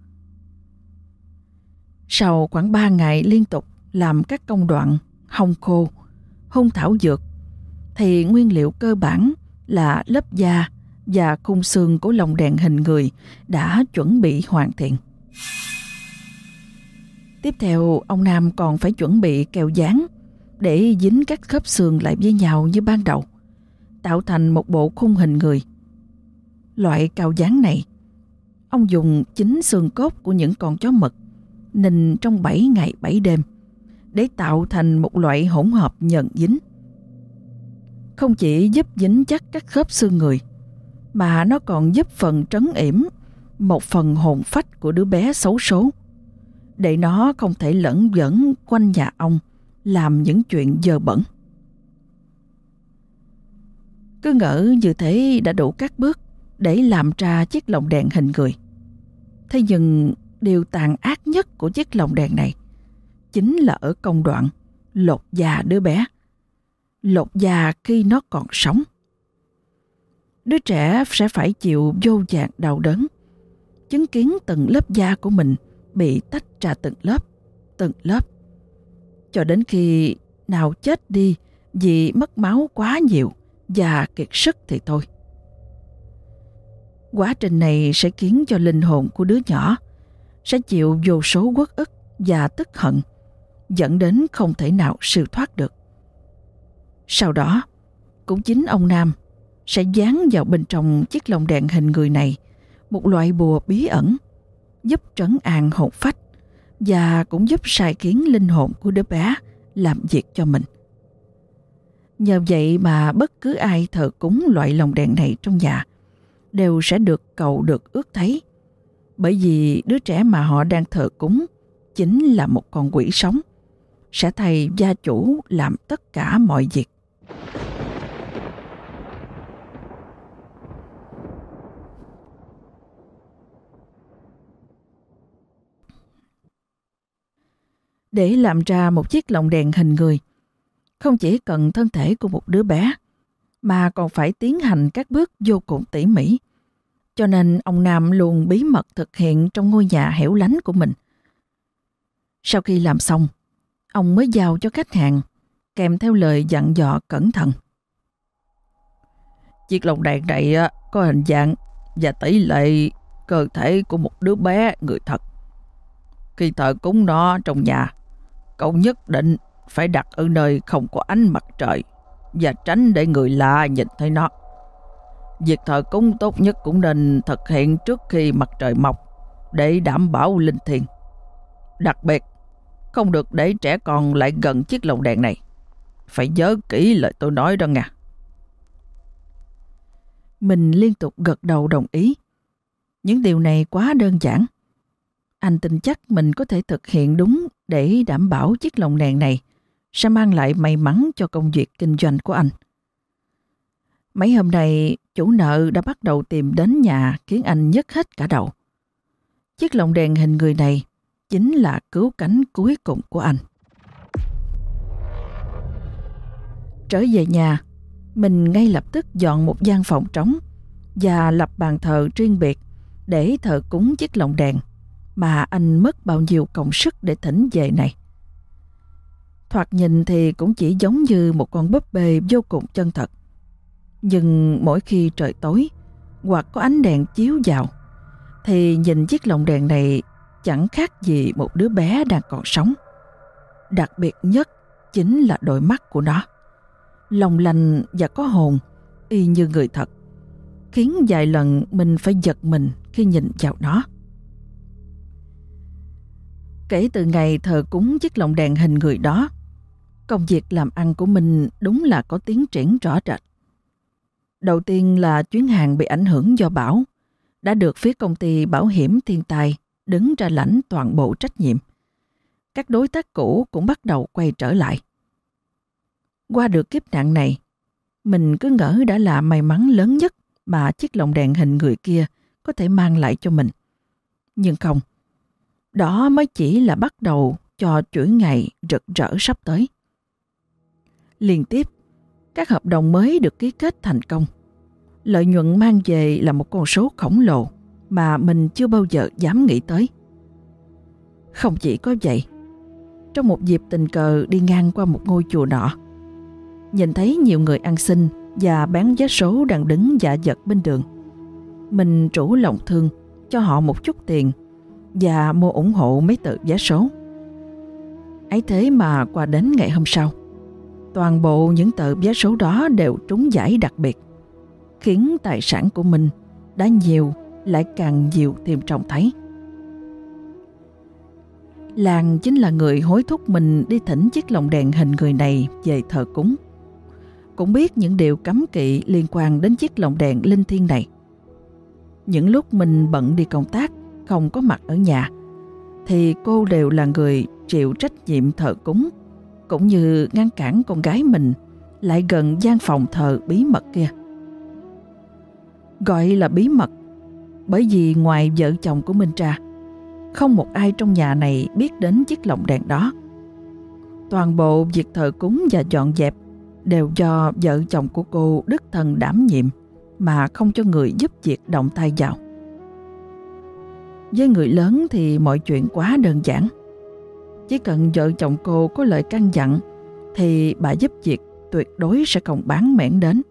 Sau khoảng 3 ngày liên tục làm các công đoạn hong khô, hun thảo dược, thì nguyên liệu cơ bản là lớp da và khung xương của lồng đèn hình người đã chuẩn bị hoàn thiện. Tiếp theo, ông Nam còn phải chuẩn bị keo dán để dính các khớp xương lại với nhau như ban đầu, tạo thành một bộ khung hình người. Loại keo dán này, ông dùng chính xương cốt của những con chó mực ninh trong 7 ngày 7 đêm để tạo thành một loại hỗn hợp nhờn dính. Không chỉ giúp dính chắc các khớp xương người, mà nó còn giúp phần trấn yểm một phần hồn phách của đứa bé xấu số, để nó không thể lẩn vẩn quanh nhà ông làm những chuyện dơ bẩn. Cứ ngỡ như thế đã đủ các bước để làm ra chiếc lồng đèn hình người. Thế nhưng điều tàn ác nhất của chiếc lồng đèn này chính là ở công đoạn lột da đứa bé, lột da khi nó còn sống. Đứa trẻ sẽ phải chịu vô vàn đau đớn, chứng kiến từng lớp da của mình bị tách ra từng lớp, cho đến khi nào chết đi vì mất máu quá nhiều và kiệt sức thì thôi. Quá trình này sẽ khiến cho linh hồn của đứa nhỏ sẽ chịu vô số uất ức và tức hận, dẫn đến không thể nào siêu thoát được. Sau đó, cũng chính ông Nam sẽ dán vào bên trong chiếc lồng đèn hình người này một loại bùa bí ẩn, giúp trấn an hồn phách và cũng giúp sai khiến linh hồn của đứa bé làm việc cho mình. Nhờ vậy mà bất cứ ai thờ cúng loại lồng đèn này trong nhà đều sẽ được cầu được ước thấy, bởi vì đứa trẻ mà họ đang thờ cúng chính là một con quỷ sống, sẽ thay gia chủ làm tất cả mọi việc. Để làm ra một chiếc lồng đèn hình người, không chỉ cần thân thể của một đứa bé, mà còn phải tiến hành các bước vô cùng tỉ mỉ. Cho nên ông Nam luôn bí mật thực hiện trong ngôi nhà hẻo lánh của mình. Sau khi làm xong, ông mới giao cho khách hàng, kèm theo lời dặn dò cẩn thận. Chiếc lồng đèn này có hình dạng và tỷ lệ cơ thể của một đứa bé người thật. Khi thờ cúng nó trong nhà, cậu nhất định phải đặt ở nơi không có ánh mặt trời và tránh để người lạ nhìn thấy nó. Việc thờ cúng tốt nhất cũng nên thực hiện trước khi mặt trời mọc để đảm bảo linh thiêng. Đặc biệt, không được để trẻ con lại gần chiếc lồng đèn này. Phải nhớ kỹ lời tôi nói đó nha. Mình liên tục gật đầu đồng ý. Những điều này quá đơn giản. Anh tin chắc mình có thể thực hiện đúng để đảm bảo chiếc lồng đèn này sẽ mang lại may mắn cho công việc kinh doanh của anh. Mấy hôm nay, chủ nợ đã bắt đầu tìm đến nhà khiến anh nhức hết cả đầu. Chiếc lồng đèn hình người này chính là cứu cánh cuối cùng của anh. Trở về nhà, mình ngay lập tức dọn một gian phòng trống và lập bàn thờ riêng biệt để thờ cúng chiếc lồng đèn mà anh mất bao nhiêu công sức để thỉnh về này. Thoạt nhìn thì cũng chỉ giống như một con búp bê vô cùng chân thật. Nhưng mỗi khi trời tối hoặc có ánh đèn chiếu vào thì nhìn chiếc lồng đèn này chẳng khác gì một đứa bé đang còn sống. Đặc biệt nhất chính là đôi mắt của nó, long lanh và có hồn, y như người thật, khiến vài lần mình phải giật mình khi nhìn vào nó. Kể từ ngày thờ cúng chiếc lồng đèn hình người đó, công việc làm ăn của mình đúng là có tiến triển rõ rệt. Đầu tiên là chuyến hàng bị ảnh hưởng do bão đã được phía công ty bảo hiểm thiên tai đứng ra lãnh toàn bộ trách nhiệm. Các đối tác cũ cũng bắt đầu quay trở lại. Qua được kiếp nạn này, mình cứ ngỡ đã là may mắn lớn nhất mà chiếc lồng đèn hình người kia có thể mang lại cho mình. Nhưng không, đó mới chỉ là bắt đầu cho chuỗi ngày rực rỡ sắp tới. Liên tiếp, các hợp đồng mới được ký kết thành công. Lợi nhuận mang về là một con số khổng lồ mà mình chưa bao giờ dám nghĩ tới. Không chỉ có vậy, trong một dịp tình cờ đi ngang qua một ngôi chùa nọ, nhìn thấy nhiều người ăn xin và bán vé số đang đứng dạ dật bên đường. Mình trũ lòng thương cho họ một chút tiền và mua ủng hộ mấy tờ vé số. Ấy thế mà qua đến ngày hôm sau, toàn bộ những tờ vé số đó đều trúng giải đặc biệt, khiến tài sản của mình đã nhiều lại càng nhiều thêm trông thấy. Lan chính là người hối thúc mình đi thỉnh chiếc lồng đèn hình người này về thờ cúng. Cũng biết những điều cấm kỵ liên quan đến chiếc lồng đèn linh thiêng này. Những lúc mình bận đi công tác, không có mặt ở nhà, thì cô đều là người chịu trách nhiệm thờ cúng, cũng như ngăn cản con gái mình lại gần gian phòng thờ bí mật kia. Gọi là bí mật bởi vì ngoài vợ chồng của mình ra, không một ai trong nhà này biết đến chiếc lồng đèn đó. Toàn bộ việc thờ cúng và dọn dẹp đều do vợ chồng của cô đích thân đảm nhiệm mà không cho người giúp việc động tay vào. Với người lớn thì mọi chuyện quá đơn giản. Chỉ cần vợ chồng cô có lời căn dặn thì bà giúp việc tuyệt đối sẽ không bán mẻn đến.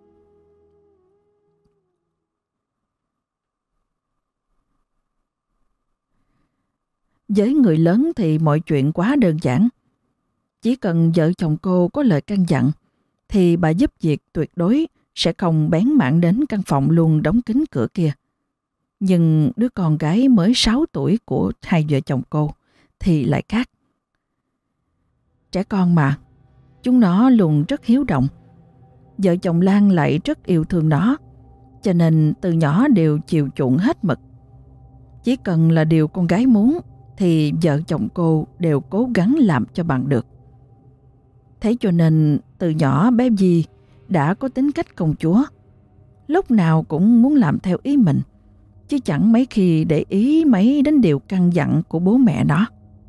Với người lớn thì mọi chuyện quá đơn giản. Chỉ cần vợ chồng cô có lời căn dặn thì bà giúp việc tuyệt đối sẽ không bén mảng đến căn phòng luôn đóng kín cửa kia. Nhưng đứa con gái mới 6 tuổi của hai vợ chồng cô thì lại khác. Trẻ con mà, chúng nó luôn rất hiếu động. Vợ chồng Lan lại rất yêu thương nó, cho nên từ nhỏ đều chiều chuộng hết mực. Chỉ cần là điều con gái muốn thì vợ chồng cô đều cố gắng làm cho bằng được. Thế cho nên từ nhỏ bé Vi đã có tính cách công chúa. Lúc nào cũng muốn làm theo ý mình, chứ chẳng mấy khi để ý mấy đến điều căn dặn của bố mẹ nó.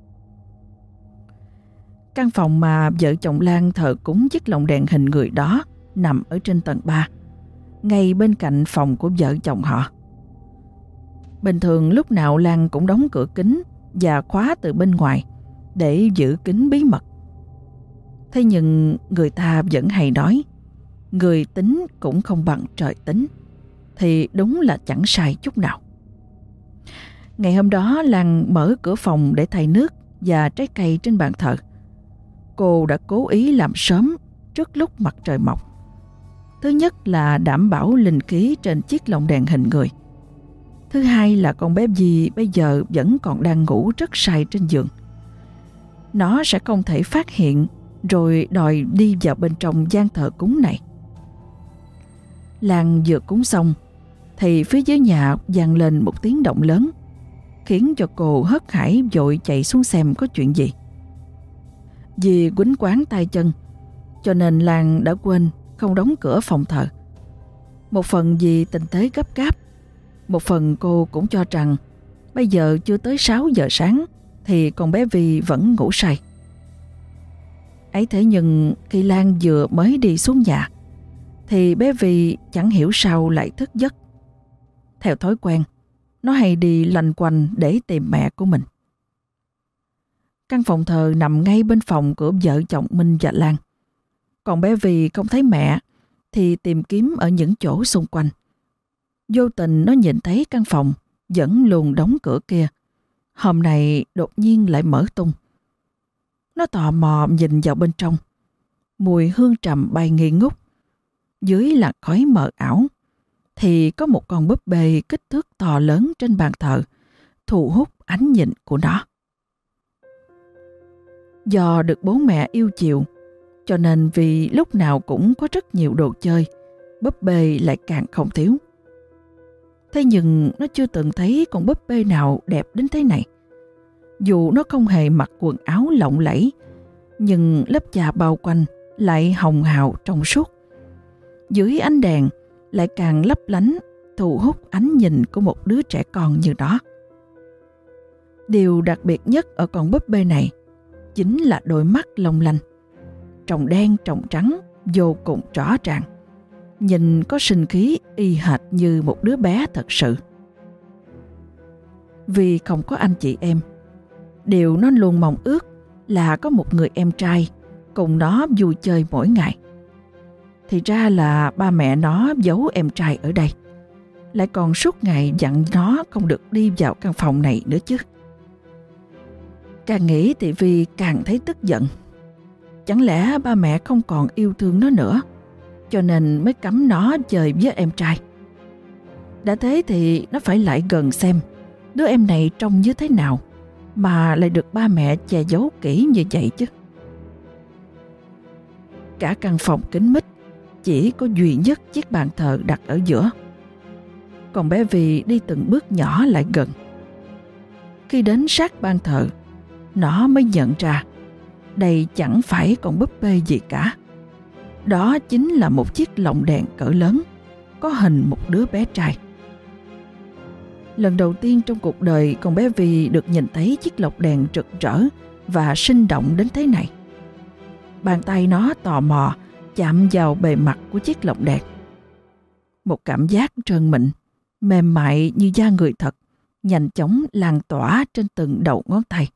Căn phòng mà vợ chồng Lan thờ cúng chiếc lồng đèn hình người đó nằm ở trên tầng 3, ngay bên cạnh phòng của vợ chồng họ. Bình thường lúc nào Lan cũng đóng cửa kính và khóa từ bên ngoài để giữ kín bí mật. Thế nhưng người ta vẫn hay nói, người tính cũng không bằng trời tính, thì đúng là chẳng sai chút nào. Ngày hôm đó Lan mở cửa phòng để thay nước và trái cây trên bàn thờ. Cô đã cố ý làm sớm trước lúc mặt trời mọc. Thứ nhất là đảm bảo linh khí trên chiếc lồng đèn hình người. Thứ hai là con bé Vi bây giờ vẫn còn đang ngủ rất say trên giường. Nó sẽ không thể phát hiện rồi đòi đi vào bên trong gian thờ cúng này. Lan vừa cúng xong thì phía dưới nhà vang lên một tiếng động lớn, khiến cho cô hớt hải vội chạy xuống xem có chuyện gì. Vì quýnh quáng tay chân, cho nên Lan đã quên không đóng cửa phòng thờ. Một phần vì tình thế gấp gáp, một phần cô cũng cho rằng bây giờ chưa tới 6 giờ sáng thì con bé Vi vẫn ngủ say. Ấy thế nhưng khi Lan vừa mới đi xuống nhà thì bé Vi chẳng hiểu sao lại thức giấc. Theo thói quen, nó hay đi lanh quanh để tìm mẹ của mình. Căn phòng thờ nằm ngay bên phòng của vợ chồng Minh và Lan. Còn bé Vi không thấy mẹ thì tìm kiếm ở những chỗ xung quanh. Vô tình nó nhìn thấy căn phòng vẫn luôn đóng cửa kia, hôm nay đột nhiên lại mở tung. Nó tò mò nhìn vào bên trong. Mùi hương trầm bay nghi ngút. Dưới là khói mờ ảo thì có một con búp bê kích thước to lớn trên bàn thờ thu hút ánh nhìn của nó. Do được bố mẹ yêu chiều, cho nên vì lúc nào cũng có rất nhiều đồ chơi, búp bê lại càng không thiếu. Thế nhưng nó chưa từng thấy con búp bê nào đẹp đến thế này. Dù nó không hề mặc quần áo lộng lẫy, nhưng lớp da bao quanh lại hồng hào trong suốt. Dưới ánh đèn lại càng lấp lánh, thu hút ánh nhìn của một đứa trẻ con như đó. Điều đặc biệt nhất ở con búp bê này chính là đôi mắt long lanh, tròng đen tròng trắng vô cùng rõ ràng, nhìn có sinh khí y hệt như một đứa bé thật sự. Vì không có anh chị em, điều nó luôn mong ước là có một người em trai cùng nó vui chơi mỗi ngày. Thì ra là ba mẹ nó giấu em trai ở đây, lại còn suốt ngày dặn nó không được đi vào căn phòng này nữa chứ. Càng nghĩ thì Vi càng thấy tức giận. Chẳng lẽ ba mẹ không còn yêu thương nó nữa, cho nên mới cấm nó chơi với em trai. Đã thế thì nó phải lại gần xem đứa em này trông như thế nào mà lại được ba mẹ che giấu kỹ như vậy chứ. Cả căn phòng kín mít, chỉ có duy nhất chiếc bàn thờ đặt ở giữa. Còn bé Vi đi từng bước nhỏ lại gần. Khi đến sát bàn thờ, nó mới nhận ra đây chẳng phải con búp bê gì cả. Đó chính là một chiếc lồng đèn cỡ lớn, có hình một đứa bé trai. Lần đầu tiên trong cuộc đời con bé Vi được nhìn thấy chiếc lồng đèn rực rỡ và sinh động đến thế này. Bàn tay nó tò mò chạm vào bề mặt của chiếc lồng đèn. Một cảm giác trơn mịn, mềm mại như da người thật, nhanh chóng lan tỏa trên từng đầu ngón tay.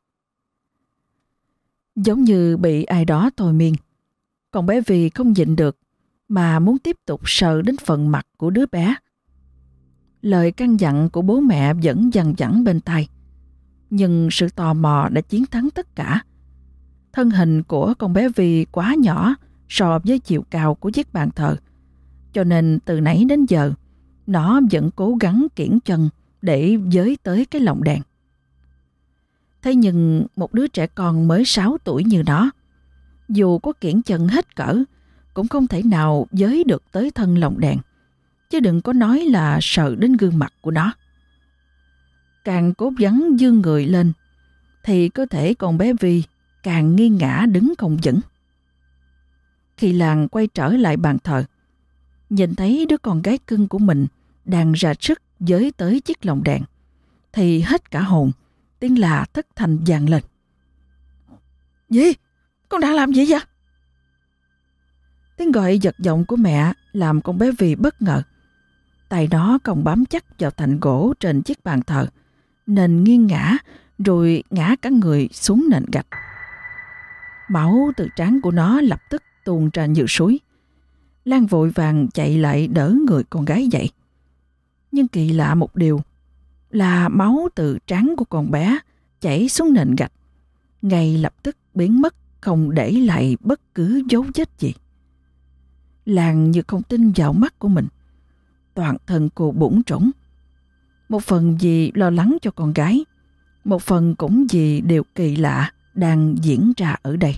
Giống như bị ai đó thôi miên, còn bé Vi không nhịn được mà muốn tiếp tục sờ đến phần mặt của đứa bé. Lời căn dặn của bố mẹ vẫn dằng dẳng bên tai, nhưng sự tò mò đã chiến thắng tất cả. Thân hình của con bé Vi quá nhỏ so với chiều cao của chiếc bàn thờ, cho nên từ nãy đến giờ nó vẫn cố gắng kiễng chân để với tới cái lồng đèn. Thế nhưng một đứa trẻ con mới 6 tuổi như nó, dù có kiễng chân hết cỡ, cũng không thể nào với được tới thân lồng đèn, chứ đừng có nói là sờ đến gương mặt của nó. Càng cố gắng vươn người lên, thì cơ thể con bé Vi càng nghiêng ngã đứng không vững. Khi Lan quay trở lại bàn thờ, nhìn thấy đứa con gái cưng của mình đang ra sức với tới chiếc lồng đèn, thì hết cả hồn, tiếng là thất thanh vang lên. Gì? Con đang làm gì vậy? Tiếng gọi giật giọng của mẹ làm con bé Vi bất ngờ. Tay nó còn bám chắc vào thành gỗ trên chiếc bàn thờ, nên nghiêng ngã rồi ngã cả người xuống nền gạch. Máu từ trán của nó lập tức tuôn ra như suối. Lan vội vàng chạy lại đỡ người con gái dậy. Nhưng kỳ lạ một điều là máu từ trán của con bé chảy xuống nền gạch, ngay lập tức biến mất, không để lại bất cứ dấu vết gì. Lan như không tin vào mắt của mình. Toàn thân cô bủn rủn. Một phần vì lo lắng cho con gái, một phần cũng vì điều kỳ lạ đang diễn ra ở đây.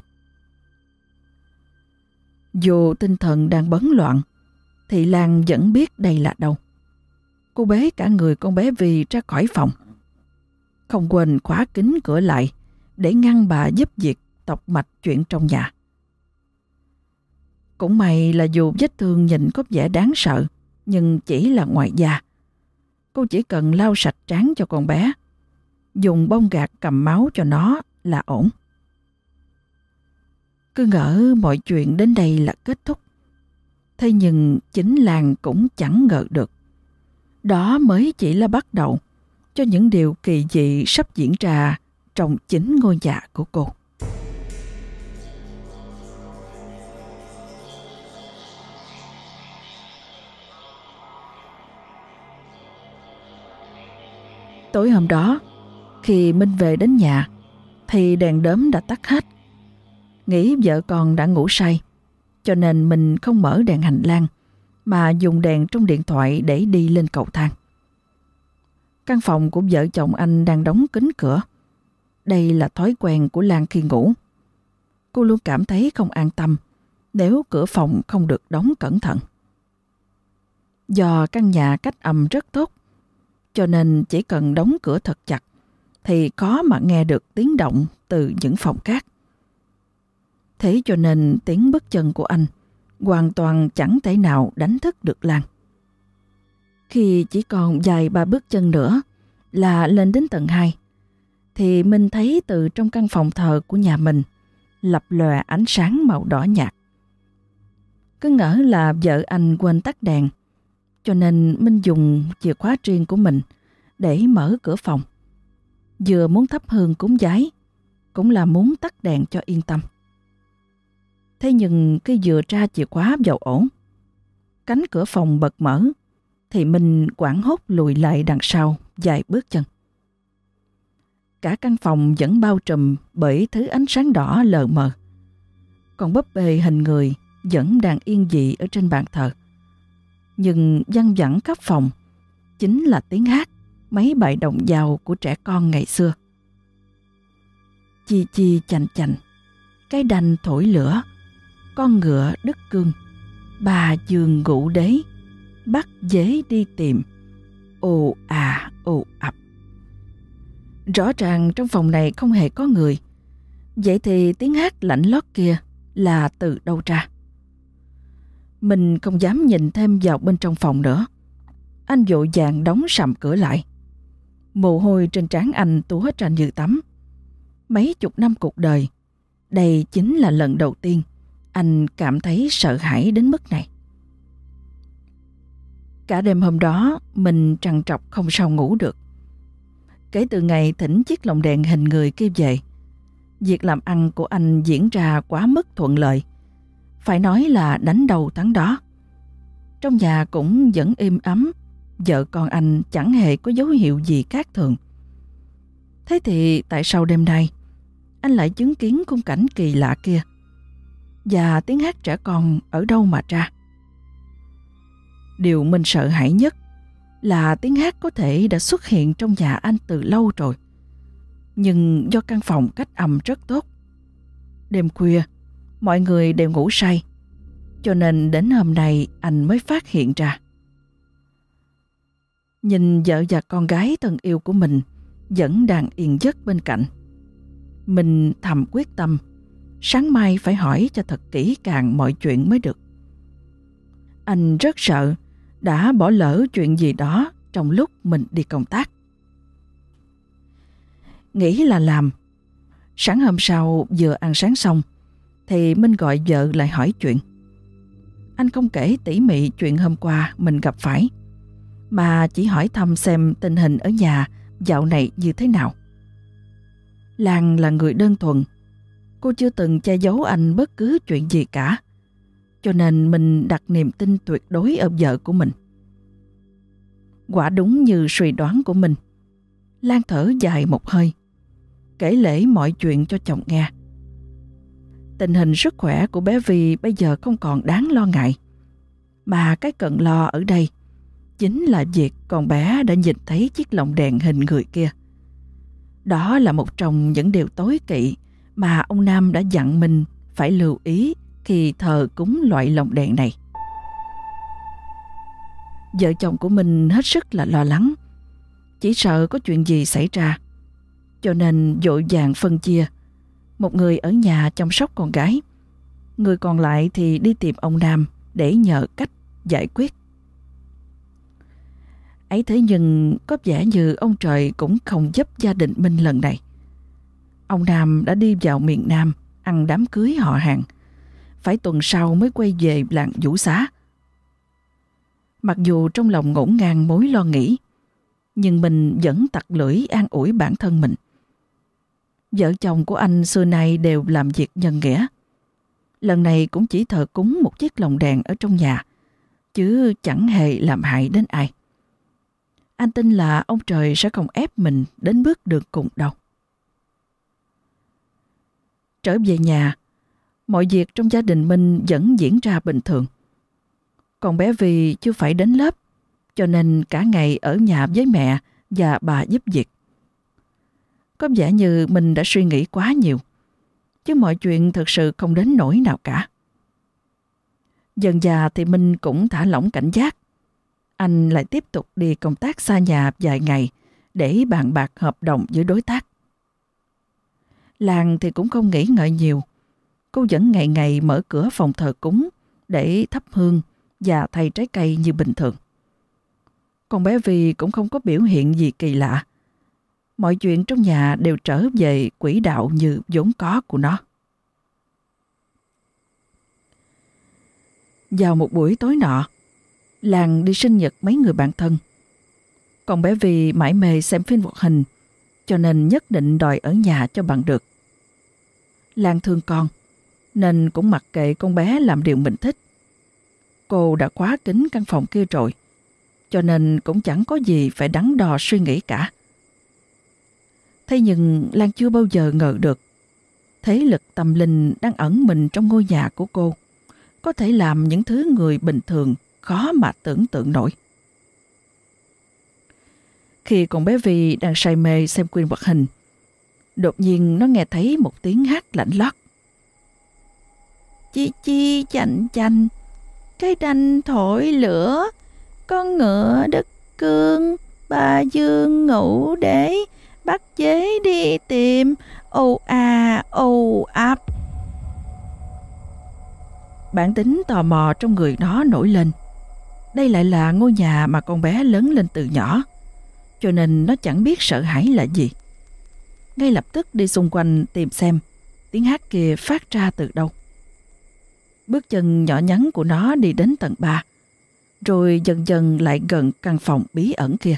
Dù tinh thần đang bấn loạn, thì Lan vẫn biết đây là đâu. Cô bế cả người con bé Vi ra khỏi phòng, không quên khóa kín cửa lại để ngăn bà giúp việc tọc mạch chuyện trong nhà. Cũng may là dù vết thương nhìn có vẻ đáng sợ, nhưng chỉ là ngoài da. Cô chỉ cần lau sạch trán cho con bé, dùng bông gạc cầm máu cho nó là ổn. Cứ ngỡ mọi chuyện đến đây là kết thúc. Thế nhưng chính Lan cũng chẳng ngờ được. Đó mới chỉ là bắt đầu cho những điều kỳ dị sắp diễn ra trong chính ngôi nhà của cô. Tối hôm đó, khi Minh về đến nhà, thì đèn đóm đã tắt hết. Nghĩ vợ con đã ngủ say, cho nên mình không mở đèn hành lang, mà dùng đèn trong điện thoại để đi lên cầu thang. Căn phòng của vợ chồng anh đang đóng kín cửa. Đây là thói quen của Lan khi ngủ. Cô luôn cảm thấy không an tâm nếu cửa phòng không được đóng cẩn thận. Do căn nhà cách âm rất tốt, cho nên chỉ cần đóng cửa thật chặt thì khó mà nghe được tiếng động từ những phòng khác. Thế cho nên tiếng bước chân của anh hoàn toàn chẳng thể nào đánh thức được Lan. Khi chỉ còn vài ba bước chân nữa là lên đến tầng 2, thì mình thấy từ trong căn phòng thờ của nhà mình lập lòe ánh sáng màu đỏ nhạt. Cứ ngỡ là vợ anh quên tắt đèn, cho nên Minh dùng chìa khóa riêng của mình để mở cửa phòng. Vừa muốn thắp hương cúng vái, cũng là muốn tắt đèn cho yên tâm. Thế nhưng khi vừa tra chìa khóa vào ổ, cánh cửa phòng bật mở, thì Minh hoảng hốt lùi lại đằng sau vài bước chân. Cả căn phòng vẫn bao trùm bởi thứ ánh sáng đỏ lờ mờ. Còn búp bê hình người vẫn đang yên dị ở trên bàn thờ. Nhưng văng vẳng khắp phòng chính là tiếng hát mấy bài đồng dao của trẻ con ngày xưa. Chi chi chành chành, cái đành thổi lửa, con ngựa đứt cương, bà giường ngủ đế, bắt dế đi tìm, ồ à ồ ập. Rõ ràng trong phòng này không hề có người. Vậy thì tiếng hát lạnh lót kia là từ đâu ra? Mình không dám nhìn thêm vào bên trong phòng nữa. Anh vội vàng đóng sầm cửa lại. Mồ hôi trên trán anh túa ra như tắm. Mấy chục năm cuộc đời, đây chính là lần đầu tiên anh cảm thấy sợ hãi đến mức này. Cả đêm hôm đó, mình trằn trọc không sao ngủ được. Kể từ ngày thỉnh chiếc lồng đèn hình người kia về, việc làm ăn của anh diễn ra quá mức thuận lợi. Phải nói là đánh đầu thắng đó. Trong nhà cũng vẫn êm ấm, vợ con anh chẳng hề có dấu hiệu gì khác thường. Thế thì tại sao đêm nay anh lại chứng kiến khung cảnh kỳ lạ kia? Và tiếng hát trẻ con ở đâu mà ra? Điều mình sợ hãi nhất là tiếng hát có thể đã xuất hiện trong nhà anh từ lâu rồi. Nhưng do căn phòng cách âm rất tốt, đêm khuya mọi người đều ngủ say, cho nên đến hôm nay anh mới phát hiện ra. Nhìn vợ và con gái thân yêu của mình vẫn đang yên giấc bên cạnh, mình thầm quyết tâm sáng mai phải hỏi cho thật kỹ càng mọi chuyện mới được. Anh rất sợ đã bỏ lỡ chuyện gì đó trong lúc mình đi công tác. Nghĩ là làm. Sáng hôm sau vừa ăn sáng xong thì Minh gọi vợ lại hỏi chuyện. Anh không kể tỉ mỉ chuyện hôm qua mình gặp phải, mà chỉ hỏi thăm xem tình hình ở nhà dạo này như thế nào. Lan là người đơn thuần, cô chưa từng che giấu anh bất cứ chuyện gì cả, cho nên mình đặt niềm tin tuyệt đối ở vợ của mình. Quả đúng như suy đoán của mình, Lan thở dài một hơi, kể lể mọi chuyện cho chồng nghe. Tình hình sức khỏe của bé Vi bây giờ không còn đáng lo ngại, mà cái cần lo ở đây chính là việc con bé đã nhìn thấy chiếc lồng đèn hình người kia. Đó là một trong những điều tối kỵ mà ông Nam đã dặn mình phải lưu ý khi thờ cúng loại lồng đèn này. Vợ chồng của mình hết sức là lo lắng, chỉ sợ có chuyện gì xảy ra, cho nên vội vàng phân chia, Một người ở nhà chăm sóc con gái, người còn lại thì đi tìm ông Nam để nhờ cách giải quyết. Ấy thế nhưng có vẻ như ông trời cũng không giúp gia đình Minh lần này. Ông Nam đã đi vào miền Nam ăn đám cưới họ hàng, phải tuần sau mới quay về làng Vũ Xá. Mặc dù trong lòng ngổn ngang mối lo nghĩ, nhưng mình vẫn tặc lưỡi an ủi bản thân mình. Vợ chồng của anh xưa nay đều làm việc nhân nghĩa. Lần này cũng chỉ thờ cúng một chiếc lồng đèn ở trong nhà, chứ chẳng hề làm hại đến ai. Anh tin là ông trời sẽ không ép mình đến bước đường cùng đâu. Trở về nhà, mọi việc trong gia đình Minh vẫn diễn ra bình thường. Còn bé Vi chưa phải đến lớp, cho nên cả ngày ở nhà với mẹ và bà giúp việc. Có vẻ như mình đã suy nghĩ quá nhiều, chứ mọi chuyện thực sự không đến nỗi nào cả. Dần dà thì Minh cũng thả lỏng cảnh giác. Anh lại tiếp tục đi công tác xa nhà vài ngày để bàn bạc hợp đồng với đối tác. Lan thì cũng không nghĩ ngợi nhiều. Cô vẫn ngày ngày mở cửa phòng thờ cúng để thắp hương và thay trái cây như bình thường. Còn bé Vi cũng không có biểu hiện gì kỳ lạ. Mọi chuyện trong nhà đều trở về quỹ đạo như vốn có của nó. Vào một buổi tối nọ, Lan đi sinh nhật mấy người bạn thân. Còn bé Vi mải mê xem phim hoạt hình, cho nên nhất định đòi ở nhà cho bằng được. Lan thương con, nên cũng mặc kệ con bé làm điều mình thích. Cô đã khóa kín căn phòng kia rồi, cho nên cũng chẳng có gì phải đắn đo suy nghĩ cả. Thế nhưng Lan chưa bao giờ ngờ được, thế lực tâm linh đang ẩn mình trong ngôi nhà của cô có thể làm những thứ người bình thường khó mà tưởng tượng nổi. Khi con bé Vi đang say mê xem phim hoạt hình, đột nhiên nó nghe thấy một tiếng hát lạnh lót. Chi chi chành chành, cái đanh thổi lửa, con ngựa đất cương, ba dương ngủ để bắt chế đi tìm, ồ à ồ áp. Bản tính tò mò trong người nó nổi lên. Đây lại là ngôi nhà mà con bé lớn lên từ nhỏ, cho nên nó chẳng biết sợ hãi là gì. Ngay lập tức đi xung quanh tìm xem tiếng hát kia phát ra từ đâu. Bước chân nhỏ nhắn của nó đi đến tầng 3, rồi dần dần lại gần căn phòng bí ẩn kia.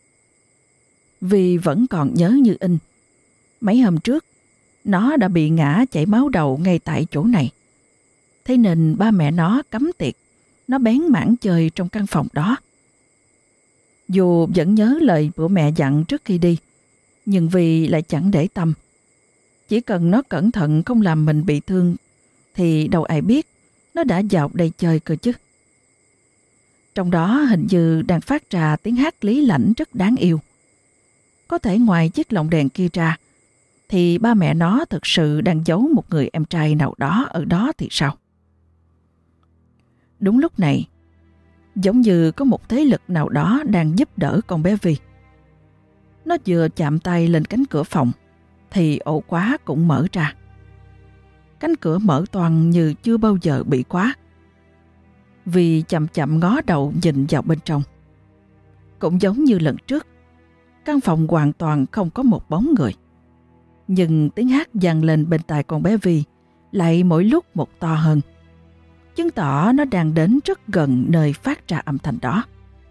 Vì vẫn còn nhớ như in, mấy hôm trước nó đã bị ngã chảy máu đầu ngay tại chỗ này. Thế nên ba mẹ nó cấm tiệc, nó bén mảng chơi trong căn phòng đó. Dù vẫn nhớ lời của mẹ dặn trước khi đi, nhưng vì lại chẳng để tâm. Chỉ cần nó cẩn thận không làm mình bị thương, thì đâu ai biết nó đã vào đây chơi cơ chứ. Trong đó hình như đang phát ra tiếng hát lý lãnh rất đáng yêu. Có thể ngoài chiếc lồng đèn kia ra, thì ba mẹ nó thực sự đang giấu một người em trai nào đó ở đó thì sao? Đúng lúc này, giống như có một thế lực nào đó đang giúp đỡ con bé Vi. Nó vừa chạm tay lên cánh cửa phòng, thì ổ khóa cũng mở ra. Cánh cửa mở toang như chưa bao giờ bị khóa. Vi chậm chậm ngó đầu nhìn vào bên trong. Cũng giống như lần trước, căn phòng hoàn toàn không có một bóng người. Nhưng tiếng hát vang lên bên tai con bé Vi lại mỗi lúc một to hơn, chứng tỏ nó đang đến rất gần nơi phát ra âm thanh đó.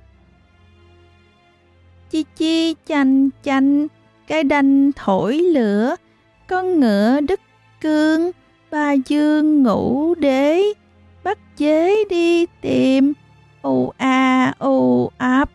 Chi chi chành chành, cái đanh thổi lửa, con ngựa đứt cương, ba dương ngủ đế, bắt chế đi tìm, ồ à ồ áp.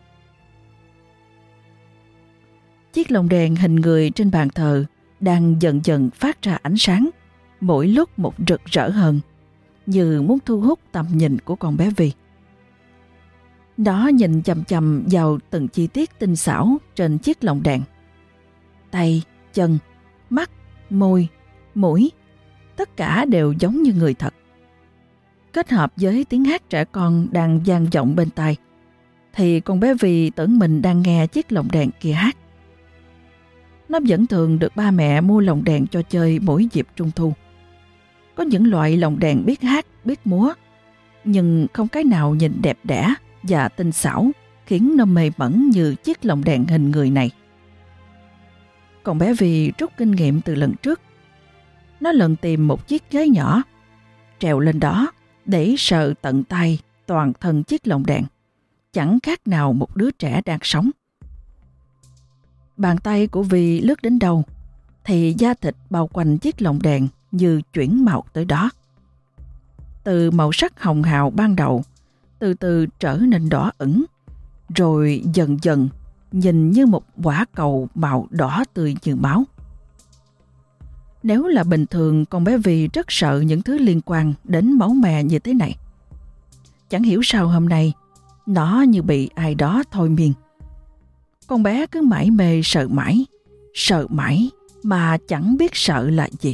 Chiếc lồng đèn hình người trên bàn thờ đang dần dần phát ra ánh sáng, mỗi lúc một rực rỡ hơn, như muốn thu hút tầm nhìn của con bé Vi. Nó nhìn chằm chằm vào từng chi tiết tinh xảo trên chiếc lồng đèn. Tay, chân, mắt, môi, mũi, tất cả đều giống như người thật. Kết hợp với tiếng hát trẻ con đang vang vọng bên tai, thì con bé Vi tưởng mình đang nghe chiếc lồng đèn kia hát. Nó vẫn thường được ba mẹ mua lồng đèn cho chơi mỗi dịp Trung thu. Có những loại lồng đèn biết hát, biết múa, nhưng không cái nào nhìn đẹp đẽ và tinh xảo khiến nó mê mẩn như chiếc lồng đèn hình người này. Còn bé Vi rút kinh nghiệm từ lần trước. Nó lần tìm một chiếc ghế nhỏ, trèo lên đó để sờ tận tay toàn thân chiếc lồng đèn, chẳng khác nào một đứa trẻ đang sống. Bàn tay của Vi lướt đến đâu thì da thịt bao quanh chiếc lồng đèn như chuyển màu tới đó. Từ màu sắc hồng hào ban đầu, từ từ trở nên đỏ ửng, rồi dần dần nhìn như một quả cầu màu đỏ tươi như máu. Nếu là bình thường, con bé Vi rất sợ những thứ liên quan đến máu me như thế này. Chẳng hiểu sao hôm nay nó như bị ai đó thôi miên. Con bé cứ mải mê sợ mãi mà chẳng biết sợ là gì.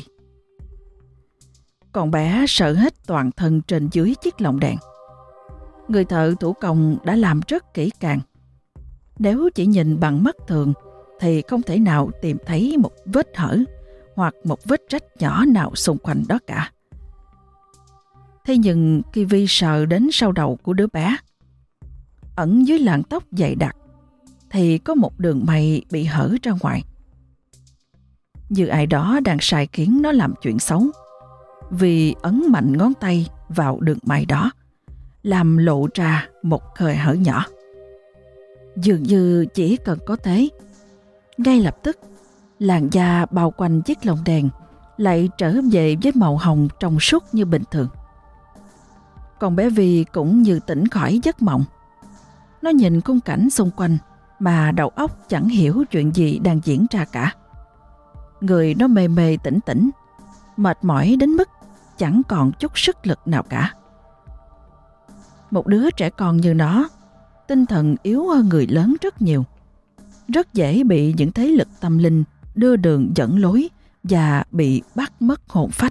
Con bé sợ hết toàn thân trên dưới chiếc lồng đèn. Người thợ thủ công đã làm rất kỹ càng. Nếu chỉ nhìn bằng mắt thường thì không thể nào tìm thấy một vết hở hoặc một vết rách nhỏ nào xung quanh đó cả. Thế nhưng khi Vi sờ đến sau đầu của đứa bé, ẩn dưới làn tóc dày đặc, thì có một đường mày bị hở ra ngoài. Như ai đó đang sai khiến nó làm chuyện xấu. Vì ấn mạnh ngón tay vào đường mày đó, làm lộ ra một khe hở nhỏ. Dường như chỉ cần có thế, ngay lập tức làn da bao quanh chiếc lồng đèn lại trở về với màu hồng trong suốt như bình thường. Còn bé Vi cũng như tỉnh khỏi giấc mộng. Nó nhìn khung cảnh xung quanh mà đầu óc chẳng hiểu chuyện gì đang diễn ra cả. Người nó mê mê tỉnh tỉnh, mệt mỏi đến mức chẳng còn chút sức lực nào cả. Một đứa trẻ con như nó, tinh thần yếu hơn người lớn rất nhiều, rất dễ bị những thế lực tâm linh đưa đường dẫn lối và bị bắt mất hồn phách.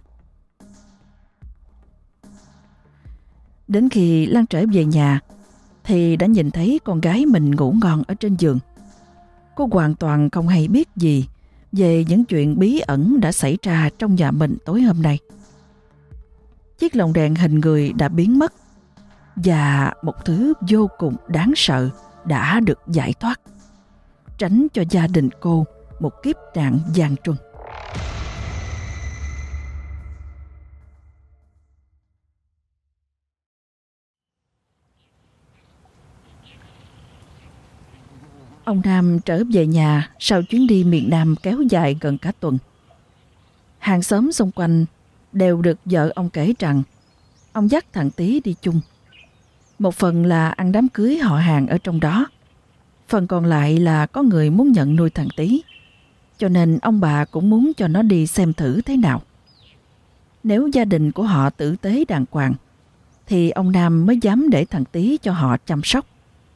Đến khi Lan trở về nhà thì đã nhìn thấy con gái mình ngủ ngon ở trên giường. Cô hoàn toàn không hay biết gì về những chuyện bí ẩn đã xảy ra trong nhà mình tối hôm nay. Chiếc lồng đèn hình người đã biến mất và một thứ vô cùng đáng sợ đã được giải thoát, tránh cho gia đình cô một kiếp nạn gian truân. Ông Nam trở về nhà sau chuyến đi miền Nam kéo dài gần cả tuần. Hàng xóm xung quanh đều được vợ ông kể rằng ông dắt thằng Tý đi chung. Một phần là ăn đám cưới họ hàng ở trong đó, phần còn lại là có người muốn nhận nuôi thằng Tý, cho nên ông bà cũng muốn cho nó đi xem thử thế nào. Nếu gia đình của họ tử tế đàng hoàng thì ông Nam mới dám để thằng Tý cho họ chăm sóc.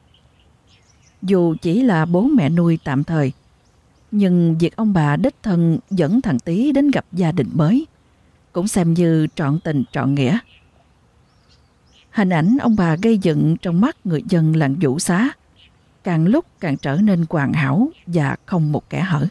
Dù chỉ là bố mẹ nuôi tạm thời, nhưng việc ông bà đích thân dẫn thằng Tý đến gặp gia đình mới cũng xem như trọn tình trọn nghĩa. Hình ảnh ông bà gây dựng trong mắt người dân làng Vũ Xá càng lúc càng trở nên hoàn hảo và không một kẽ hở.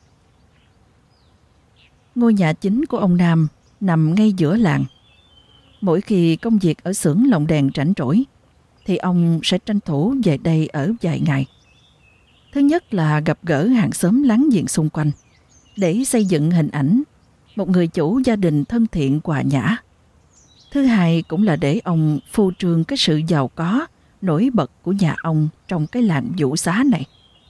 Ngôi nhà chính của ông Nam nằm ngay giữa làng. Mỗi khi công việc ở xưởng lồng đèn rảnh rỗi thì ông sẽ tranh thủ về đây ở vài ngày. Thứ nhất là gặp gỡ hàng xóm láng giềng xung quanh để xây dựng hình ảnh một người chủ gia đình thân thiện hòa nhã. Thứ hai cũng là để ông phô trương cái sự giàu có nổi bật của nhà ông trong cái làng Vũ Xá này.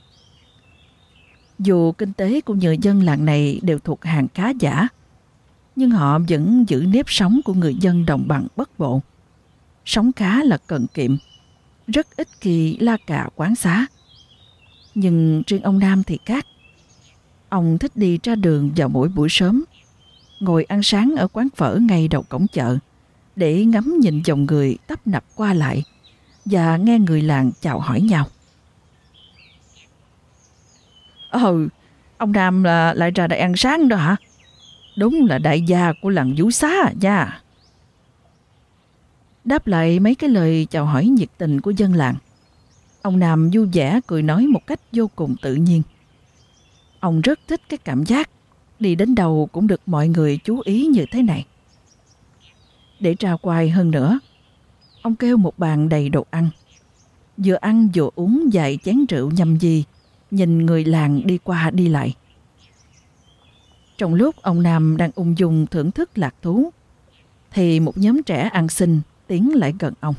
Dù kinh tế của người dân làng này đều thuộc hàng khá giả, nhưng họ vẫn giữ nếp sống của người dân đồng bằng Bắc Bộ. Sống khá là cần kiệm, rất ít khi la cà quán xá. Nhưng riêng ông Nam thì khác. Ông thích đi ra đường vào mỗi buổi sớm, ngồi ăn sáng ở quán phở ngay đầu cổng chợ để ngắm nhìn dòng người tấp nập qua lại và nghe người làng chào hỏi nhau. Ông Nam lại ra đây ăn sáng đó hả? Đúng là đại gia của làng Vũ Xá nha. Đáp lại mấy cái lời chào hỏi nhiệt tình của dân làng, ông Nam vui vẻ cười nói một cách vô cùng tự nhiên. Ông rất thích cái cảm giác đi đến đâu cũng được mọi người chú ý như thế này. Để trao quài hơn nữa, ông kêu một bàn đầy đồ ăn. Vừa ăn vừa uống vài chén rượu nhâm nhi, nhìn người làng đi qua đi lại. Trong lúc ông Nam đang ung dung thưởng thức lạc thú, thì một nhóm trẻ ăn xin tiến lại gần ông.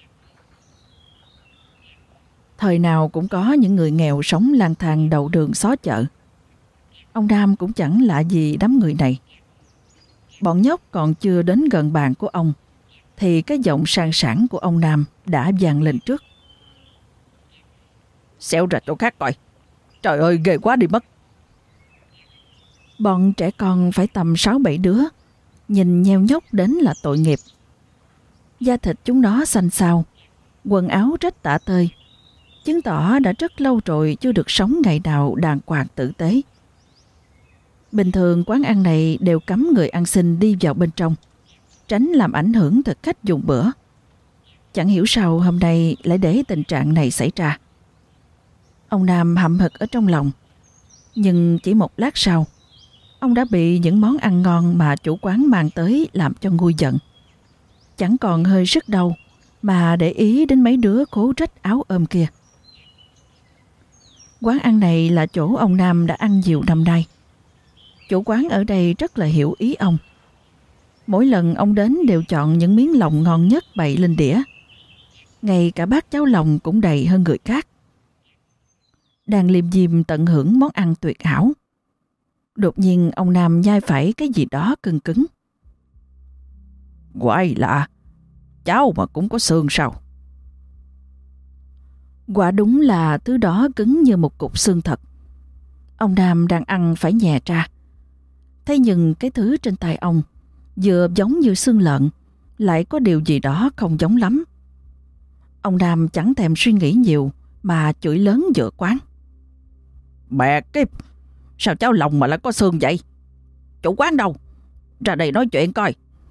Thời nào cũng có những người nghèo sống lang thang đầu đường xó chợ. Ông Nam cũng chẳng lạ gì đám người này. Bọn nhóc còn chưa đến gần bàn của ông, thì cái giọng sang sảng của ông Nam đã vang lên trước. Xéo ra chỗ khác coi. Trời ơi, ghê quá đi mất. Bọn trẻ con phải tầm 6-7 đứa, nhìn nheo nhóc đến là tội nghiệp. Da thịt chúng nó xanh xao, quần áo rách tả tơi, chứng tỏ đã rất lâu rồi chưa được sống ngày nào đàng hoàng tử tế. Bình thường quán ăn này đều cấm người ăn xin đi vào bên trong, tránh làm ảnh hưởng thực khách dùng bữa. Chẳng hiểu sao hôm nay lại để tình trạng này xảy ra. Ông Nam hậm hực ở trong lòng, nhưng chỉ một lát sau, ông đã bị những món ăn ngon mà chủ quán mang tới làm cho nguôi giận. Chẳng còn hơi sức đâu mà để ý đến mấy đứa cố rách áo ôm kia. Quán ăn này là chỗ ông Nam đã ăn nhiều năm nay. Chủ quán ở đây rất là hiểu ý ông. Mỗi lần ông đến đều chọn những miếng lòng ngon nhất bày lên đĩa. Ngay cả bát cháo lòng cũng đầy hơn người khác. Đang liêm diêm tận hưởng món ăn tuyệt hảo, đột nhiên ông Nam nhai phải cái gì đó cứng cứng. Quái lạ, cháo mà cũng có xương sao? Quả đúng là thứ đó cứng như một cục xương thật. Ông Nam đang ăn phải nhè ra. Thế nhưng cái thứ trên tay ông vừa giống như xương lợn, lại có điều gì đó không giống lắm. Ông Nam chẳng thèm suy nghĩ nhiều mà chửi lớn giữa quán. Mẹ kiếp, sao cháo lòng mà lại có xương vậy? Chủ quán đâu? Ra đây nói chuyện coi.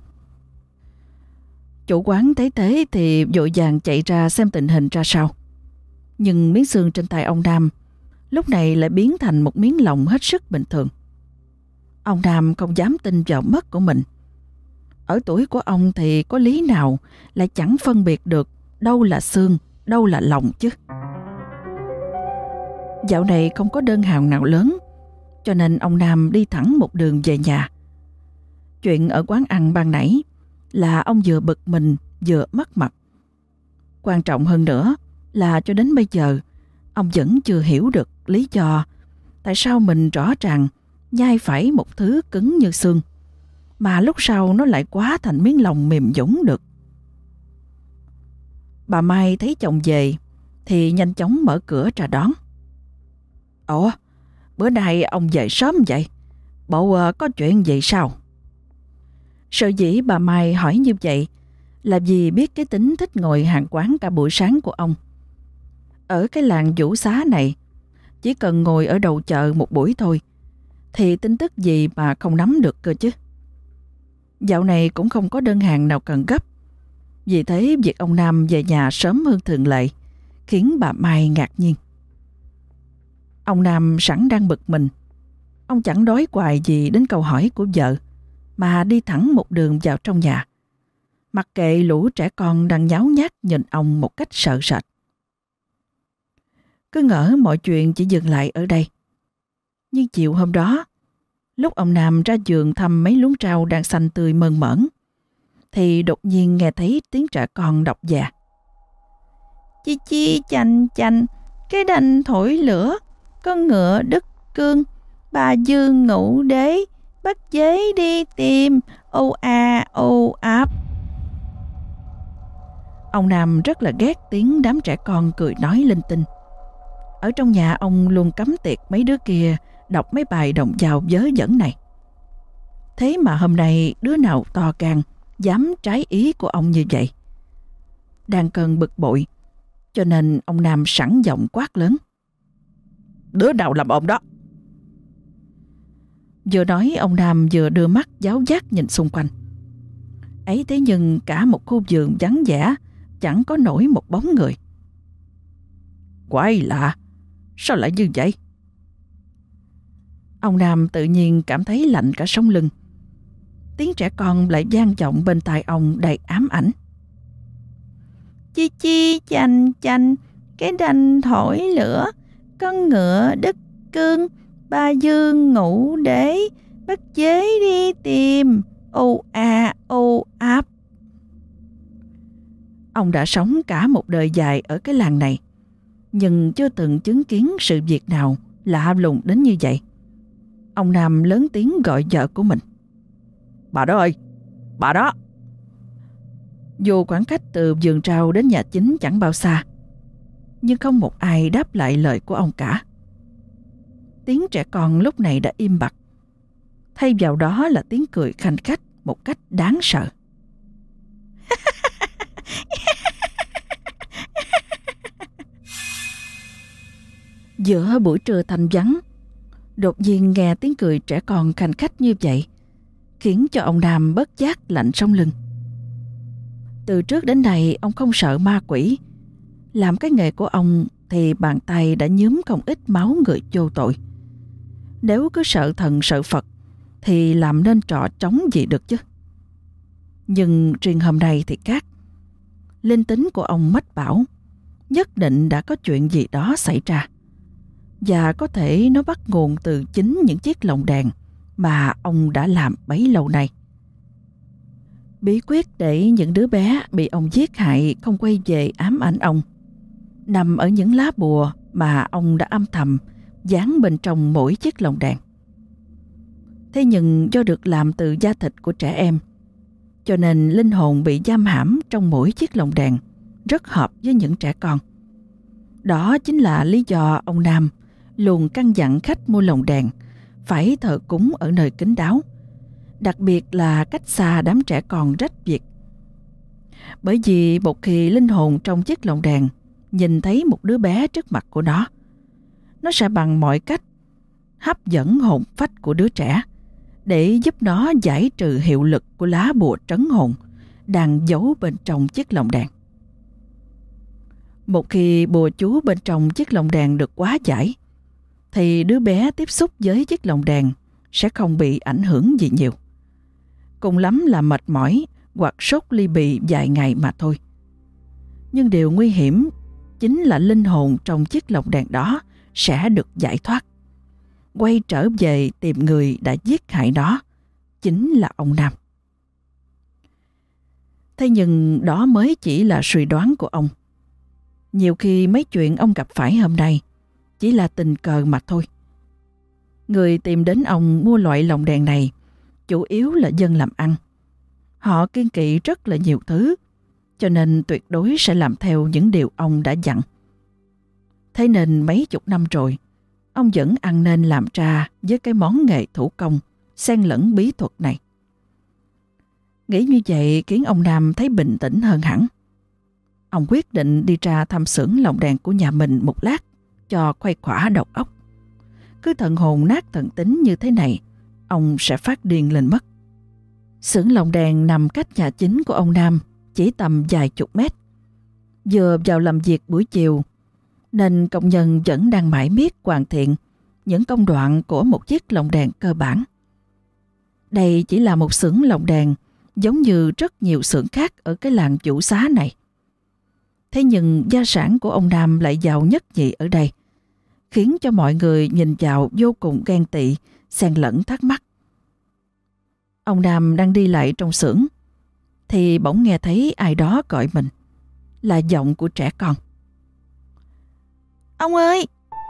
Chủ quán thấy thế thì vội vàng chạy ra xem tình hình ra sao. Nhưng miếng xương trên tay ông Nam lúc này lại biến thành một miếng lòng hết sức bình thường. Ông Nam không dám tin vào mắt của mình. Ở tuổi của ông thì có lý nào lại chẳng phân biệt được đâu là xương, đâu là lòng chứ. Dạo này không có đơn hàng nào lớn, cho nên ông Nam đi thẳng một đường về nhà. Chuyện ở quán ăn ban nãy là ông vừa bực mình vừa mất mặt. Quan trọng hơn nữa là cho đến bây giờ ông vẫn chưa hiểu được lý do tại sao mình rõ ràng nhai phải một thứ cứng như xương, mà lúc sau nó lại quá thành miếng lòng mềm nhũn được. Bà Mai thấy chồng về thì nhanh chóng mở cửa ra đón. Ủa, bữa nay ông về sớm vậy? Bộ có chuyện gì sao? Sở dĩ bà Mai hỏi như vậy là vì biết cái tính thích ngồi hàng quán cả buổi sáng của ông. Ở cái làng Vũ Xá này, chỉ cần ngồi ở đầu chợ một buổi thôi, thì tin tức gì mà không nắm được cơ chứ. Dạo này cũng không có đơn hàng nào cần gấp. Vì thế việc ông Nam về nhà sớm hơn thường lệ khiến bà Mai ngạc nhiên. Ông Nam sẵn đang bực mình. Ông chẳng đói hoài gì đến câu hỏi của vợ, mà đi thẳng một đường vào trong nhà, mặc kệ lũ trẻ con đang nháo nhác nhìn ông một cách sợ sệt. Cứ ngỡ mọi chuyện chỉ dừng lại ở đây. Nhưng chiều hôm đó, lúc ông Nam ra vườn thăm mấy luống rau đang xanh tươi mơn mởn, thì đột nhiên nghe thấy tiếng trẻ con đọc dạ. Chi chi chành chành, cái đành thổi lửa, con ngựa đứt cương, bà dương ngũ đế, bắt dế đi tìm, ô a ô áp. Ông Nam rất là ghét tiếng đám trẻ con cười nói linh tinh. Ở trong nhà ông luôn cấm tiệt mấy đứa kia đọc mấy bài đồng dao vớ vẩn này. Thế mà hôm nay đứa nào to gan dám trái ý của ông như vậy. Đang cơn bực bội, cho nên ông Nam sẵn giọng quát lớn. Đứa nào làm ồn đó? Vừa nói ông Nam vừa đưa mắt giáo giác nhìn xung quanh. Ấy thế nhưng cả một khu vườn vắng vẻ, chẳng có nổi một bóng người. Quái lạ, sao lại như vậy? Ông Nam tự nhiên cảm thấy lạnh cả sống lưng. Tiếng trẻ con lại vang vọng bên tai ông đầy ám ảnh. Chi chi chành chành, cái đành thổi lửa, con ngựa đứt cương, ba dương ngủ đế, bắt chế đi tìm, ô áp. Ông đã sống cả một đời dài ở cái làng này, nhưng chưa từng chứng kiến sự việc nào lạ lùng đến như vậy. Ông Nam lớn tiếng gọi vợ của mình. Bà đó ơi, bà đó. Dù khoảng cách từ vườn rau đến nhà chính chẳng bao xa, nhưng không một ai đáp lại lời của ông cả. Tiếng trẻ con lúc này đã im bặt, thay vào đó là tiếng cười khanh khách một cách đáng sợ. Giữa buổi trưa thanh vắng, đột nhiên nghe tiếng cười trẻ con khanh khách như vậy, khiến cho ông Nam bất giác lạnh sống lưng. Từ trước đến nay ông không sợ ma quỷ. Làm cái nghề của ông thì bàn tay đã nhuốm không ít máu người vô tội. Nếu cứ sợ thần sợ Phật thì làm nên trò trống gì được chứ. Nhưng riêng hôm nay thì khác. Linh tính của ông mách bảo nhất định đã có chuyện gì đó xảy ra. Và có thể nó bắt nguồn từ chính những chiếc lồng đèn mà ông đã làm bấy lâu nay. Bí quyết để những đứa bé bị ông giết hại không quay về ám ảnh ông nằm ở những lá bùa mà ông đã âm thầm dán bên trong mỗi chiếc lồng đèn. Thế nhưng do được làm từ da thịt của trẻ em, cho nên linh hồn bị giam hãm trong mỗi chiếc lồng đèn rất hợp với những trẻ con. Đó chính là lý do ông Nam luôn căn dặn khách mua lồng đèn phải thờ cúng ở nơi kín đáo, đặc biệt là cách xa đám trẻ con rách việc. Bởi vì một khi linh hồn trong chiếc lồng đèn nhìn thấy một đứa bé trước mặt của nó sẽ bằng mọi cách hấp dẫn hồn phách của đứa trẻ để giúp nó giải trừ hiệu lực của lá bùa trấn hồn đang giấu bên trong chiếc lồng đèn. Một khi bùa chú bên trong chiếc lồng đèn được hóa giải, thì đứa bé tiếp xúc với chiếc lồng đèn sẽ không bị ảnh hưởng gì nhiều. Cùng lắm là mệt mỏi hoặc sốt ly bì vài ngày mà thôi. Nhưng điều nguy hiểm chính là linh hồn trong chiếc lồng đèn đó sẽ được giải thoát, quay trở về tìm người đã giết hại nó, chính là ông Nam. Thế nhưng đó mới chỉ là suy đoán của ông. Nhiều khi mấy chuyện ông gặp phải hôm nay chỉ là tình cờ mà thôi. Người tìm đến ông mua loại lồng đèn này chủ yếu là dân làm ăn. Họ kiêng kỵ rất là nhiều thứ, cho nên tuyệt đối sẽ làm theo những điều ông đã dặn. Thế nên mấy chục năm rồi, ông vẫn ăn nên làm ra với cái món nghề thủ công xen lẫn bí thuật này. Nghĩ như vậy khiến ông Nam thấy bình tĩnh hơn hẳn. Ông quyết định đi ra thăm xưởng lồng đèn của nhà mình một lát cho khuây khỏa đầu óc. Cứ thần hồn nát thần tính như thế này, ông sẽ phát điên lên mất. Xưởng lồng đèn nằm cách nhà chính của ông Nam chỉ tầm vài chục mét. Vừa vào làm việc buổi chiều, nên công nhân vẫn đang mải miết hoàn thiện những công đoạn của một chiếc lồng đèn cơ bản. Đây chỉ là một xưởng lồng đèn giống như rất nhiều xưởng khác ở cái làng Vũ Xá này. Thế nhưng gia sản của ông Nam lại giàu nhất nhì ở đây, khiến cho mọi người nhìn vào vô cùng ghen tị, xen lẫn thắc mắc. Ông Nam đang đi lại trong xưởng, thì bỗng nghe thấy ai đó gọi mình, là giọng của trẻ con. Ông ơi!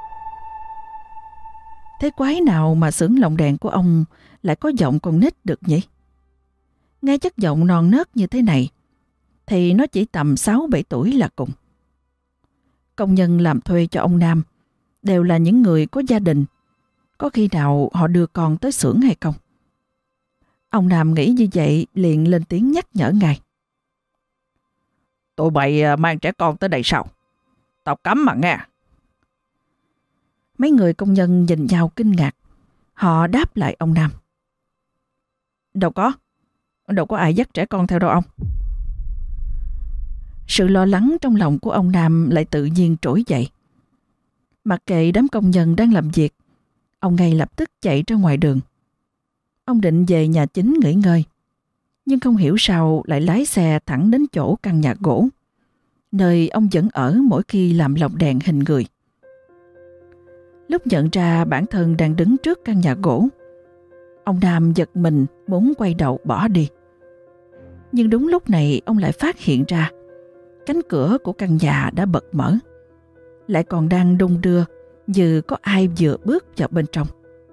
Thế quái nào mà xưởng lồng đèn của ông lại có giọng con nít được nhỉ? Nghe chất giọng non nớt như thế này, thì nó chỉ tầm 6-7 tuổi là cùng. Công nhân làm thuê cho ông Nam đều là những người có gia đình. Có khi nào họ đưa con tới xưởng hay không? Ông Nam nghĩ như vậy liền lên tiếng nhắc nhở ngài. Tụi bay mang trẻ con tới đây sao? Tao cấm mà nghe. Mấy người công nhân nhìn nhau kinh ngạc. Họ đáp lại ông Nam. Đâu có ai dắt trẻ con theo đâu ông. Sự lo lắng trong lòng của ông Nam lại tự nhiên trỗi dậy. Mặc kệ đám công nhân đang làm việc, Ông ngay lập tức chạy ra ngoài đường. Ông định về nhà chính nghỉ ngơi, nhưng không hiểu sao lại lái xe thẳng đến chỗ căn nhà gỗ, nơi ông vẫn ở mỗi khi làm lồng đèn hình người. Lúc nhận ra bản thân đang đứng trước căn nhà gỗ, ông Nam giật mình muốn quay đầu bỏ đi. Nhưng đúng lúc này ông lại phát hiện ra cánh cửa của căn nhà đã bật mở, lại còn đang đung đưa như có ai vừa bước vào bên trong.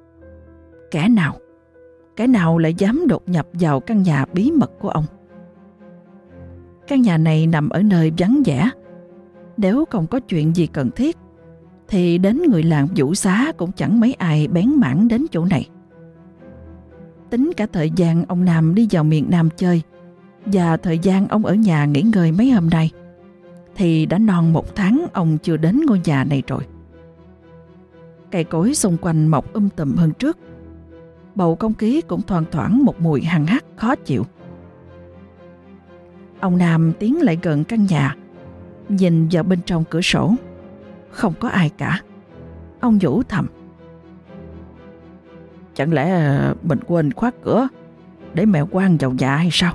Kẻ nào lại dám đột nhập vào căn nhà bí mật của ông? Căn nhà này nằm ở nơi vắng vẻ. Nếu không có chuyện gì cần thiết thì đến người làng Vũ Xá cũng chẳng mấy ai bén mảng đến chỗ này. Tính cả thời gian ông Nam đi vào miền Nam chơi và thời gian ông ở nhà nghỉ ngơi mấy hôm nay, thì đã non 1 tháng ông chưa đến ngôi nhà này rồi. Cây cối xung quanh mọc tùm hơn trước. Bầu không khí cũng thoang thoảng một mùi hăng hắc khó chịu. Ông Nam tiến lại gần căn nhà, nhìn vào bên trong cửa sổ. Không có ai cả. Ông nhủ thầm: chẳng lẽ mình quên khóa cửa để mẹ quan vào nhà hay sao?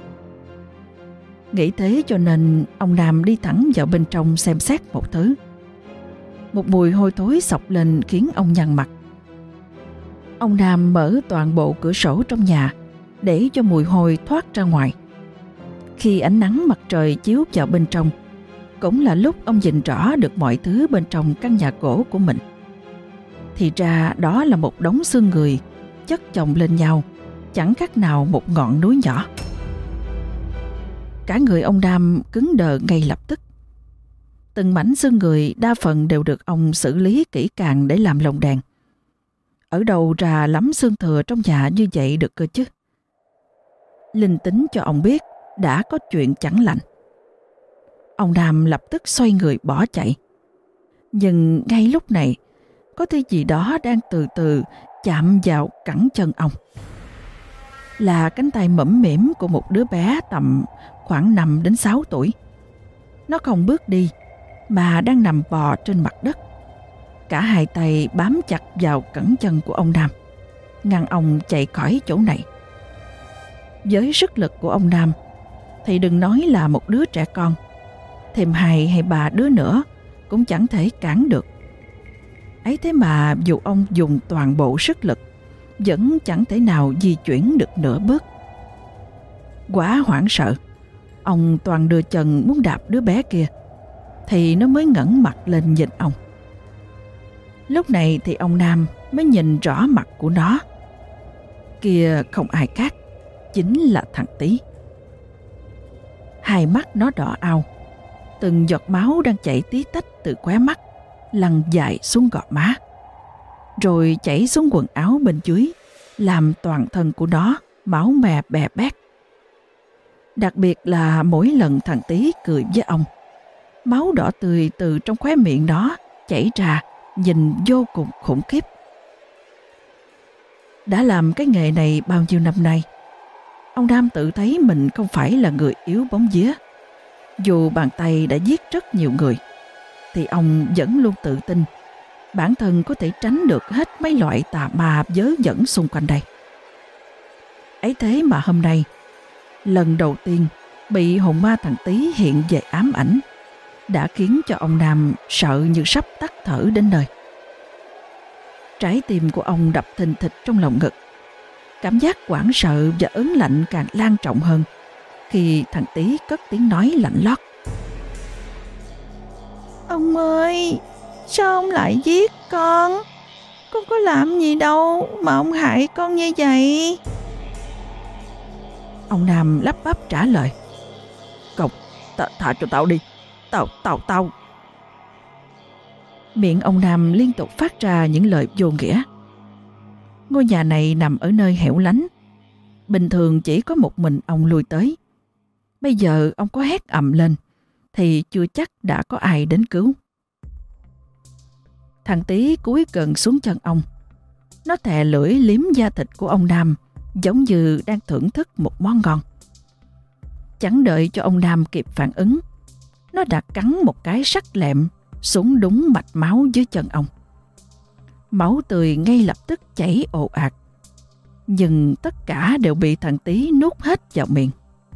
Nghĩ thế cho nên ông Nam đi thẳng vào bên trong xem xét một thứ. Một mùi hôi thối xộc lên khiến ông nhăn mặt. Ông Nam mở toàn bộ cửa sổ trong nhà để cho mùi hôi thoát ra ngoài. Khi ánh nắng mặt trời chiếu vào bên trong, cũng là lúc ông nhìn rõ được mọi thứ bên trong căn nhà gỗ của mình. Thì ra đó là một đống xương người chất chồng lên nhau, chẳng khác nào một ngọn núi nhỏ. Cả người ông Nam cứng đờ ngay lập tức. Từng mảnh xương người đa phần đều được ông xử lý kỹ càng để làm lồng đèn. Ở đâu ra lắm xương thừa trong nhà như vậy được cơ chứ? Linh tính cho ông biết đã có chuyện chẳng lành. Ông Nam lập tức xoay người bỏ chạy. Nhưng ngay lúc này, có thứ gì đó đang từ từ chạm vào cẳng chân ông. Là cánh tay mõm mĩm của một đứa bé tầm khoảng 5 đến 6 tuổi. Nó không bước đi mà đang nằm bò trên mặt đất. Cả hai tay bám chặt vào cẳng chân của ông Nam, ngăn ông chạy khỏi chỗ này. Với sức lực của ông Nam thì đừng nói là một đứa trẻ con, thêm 2 hay 3 đứa nữa cũng chẳng thể cản được. Ấy thế mà dù ông dùng toàn bộ sức lực, vẫn chẳng thể nào di chuyển được nửa bước. Quá hoảng sợ, ông toàn đưa chân muốn đạp đứa bé kia, thì nó mới ngẩng mặt lên nhìn ông. Lúc này thì ông Nam mới nhìn rõ mặt của nó. Kia không ai khác, chính là thằng Tí. Hai mắt nó đỏ ao, từng giọt máu đang chảy tí tách từ khóe mắt lăn dài xuống gò má, rồi chảy xuống quần áo bên dưới, làm toàn thân của nó máu me bè bét. Đặc biệt là mỗi lần thằng Tí cười với ông, máu đỏ tươi từ trong khóe miệng nó chảy ra, nhìn vô cùng khủng khiếp. Đã làm cái nghề này bao nhiêu năm nay, ông Nam tự thấy mình không phải là người yếu bóng vía. Dù bàn tay đã giết rất nhiều người, thì ông vẫn luôn tự tin bản thân có thể tránh được hết mấy loại tà ma vớ vẩn xung quanh đây. Ấy thế mà hôm nay, lần đầu tiên bị hồn ma thằng Tí hiện về ám ảnh, đã khiến cho ông Nam sợ như sắp tắt thở đến nơi. Trái tim của ông đập thình thịch trong lòng ngực. Cảm giác hoảng sợ và ớn lạnh càng lan trọng hơn khi thằng Tí cất tiếng nói lạnh lót: Ông ơi, sao ông lại giết con? Con có làm gì đâu mà ông hại con như vậy? Ông Nam lắp bắp trả lời: Cậu, thả cho tao đi. Tao. Miệng ông Nam liên tục phát ra những lời vô nghĩa. Ngôi nhà này nằm ở nơi hẻo lánh. Bình thường chỉ có một mình ông lui tới. Bây giờ ông có hét ầm lên thì chưa chắc đã có ai đến cứu. Thằng Tí cúi gần xuống chân ông. Nó thè lưỡi liếm da thịt của ông Nam, giống như đang thưởng thức một món ngon. Chẳng đợi cho ông Nam kịp phản ứng, nó đã cắn một cái sắc lẹm xuống đúng mạch máu dưới chân ông. Máu tươi ngay lập tức chảy ồ ạt, nhưng tất cả đều bị thằng Tý nuốt hết vào miệng.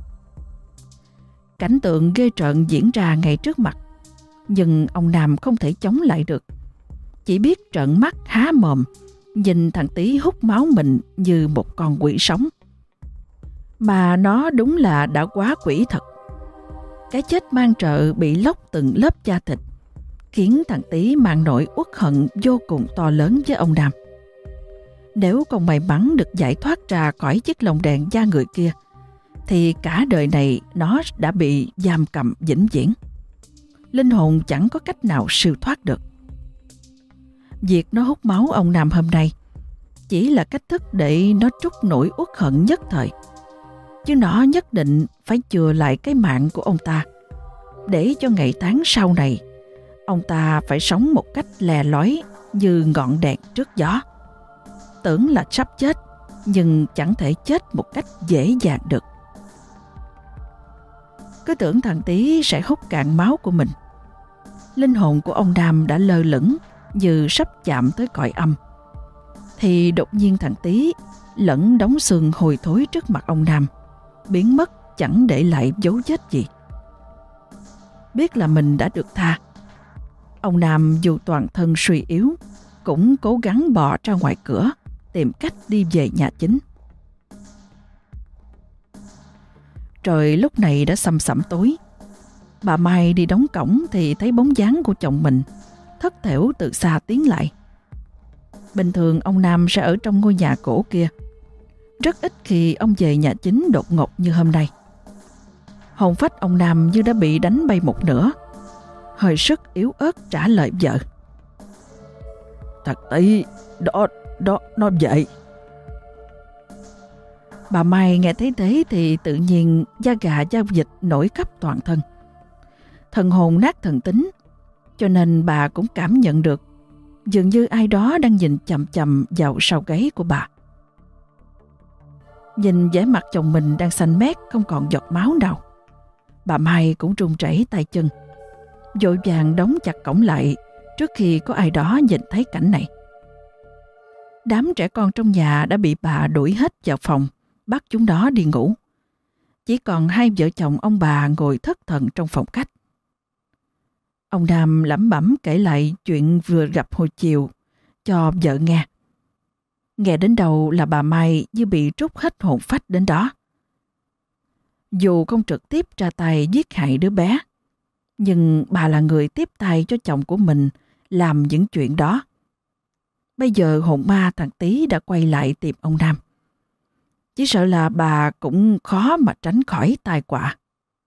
Cảnh tượng ghê rợn diễn ra ngay trước mặt, nhưng ông Nam không thể chống lại được, chỉ biết trợn mắt há mồm nhìn thằng Tý hút máu mình như một con quỷ sống. Mà nó đúng là đã quá quỷ thật. Cái chết mang trợ bị lóc từng lớp da thịt, khiến thằng Tý mang nỗi uất hận vô cùng to lớn với ông Nam. Nếu còn may mắn được giải thoát ra khỏi chiếc lồng đèn da người kia, thì cả đời này nó đã bị giam cầm vĩnh viễn. Linh hồn chẳng có cách nào siêu thoát được. Việc nó hút máu ông Nam hôm nay chỉ là cách thức để nó trút nỗi uất hận nhất thời, chứ nó nhất định phải chừa lại cái mạng của ông ta, để cho ngày tháng sau này ông ta phải sống một cách lè lói như ngọn đèn trước gió. Tưởng là sắp chết, nhưng chẳng thể chết một cách dễ dàng được. Cứ tưởng thằng Tý sẽ hút cạn máu của mình, linh hồn của ông Nam đã lơ lửng như sắp chạm tới cõi âm, thì đột nhiên thằng Tý lẫn đống xương hôi thối trước mặt ông Nam biến mất, chẳng để lại dấu vết gì. Biết là mình đã được tha, ông Nam dù toàn thân suy yếu cũng cố gắng bò ra ngoài cửa tìm cách đi về nhà chính. Trời lúc này đã sầm sẩm tối. Bà Mai đi đóng cổng thì thấy bóng dáng của chồng mình thất thểu từ xa tiến lại. Bình thường ông Nam sẽ ở trong ngôi nhà cổ kia, rất ít khi ông về nhà chính đột ngột như hôm nay. Hồn phách ông Nam như đã bị đánh bay một nửa, hơi sức yếu ớt trả lời vợ: Thằng Tý, nó vậy. Bà Mai nghe thấy thế thì tự nhiên da gà da vịt nổi khắp toàn thân. Thần hồn nát thần tính, cho nên bà cũng cảm nhận được dường như ai đó đang nhìn chằm chằm vào sau gáy của bà. Nhìn vẻ mặt chồng mình đang xanh mét không còn giọt máu nào, bà Mai cũng run rẩy tay chân, vội vàng đóng chặt cổng lại trước khi có ai đó nhìn thấy cảnh này. Đám trẻ con trong nhà đã bị bà đuổi hết vào phòng, bắt chúng nó đi ngủ. Chỉ còn hai vợ chồng ông bà ngồi thất thần trong phòng khách. Ông Nam lẩm bẩm kể lại chuyện vừa gặp hồi chiều cho vợ nghe. Nghe đến đầu là bà Mai như bị trút hết hồn phách đến đó. Dù không trực tiếp ra tay giết hại đứa bé, nhưng bà là người tiếp tay cho chồng của mình làm những chuyện đó. Bây giờ hồn ma thằng Tý đã quay lại tìm ông Nam. Chỉ sợ là bà cũng khó mà tránh khỏi tai họa.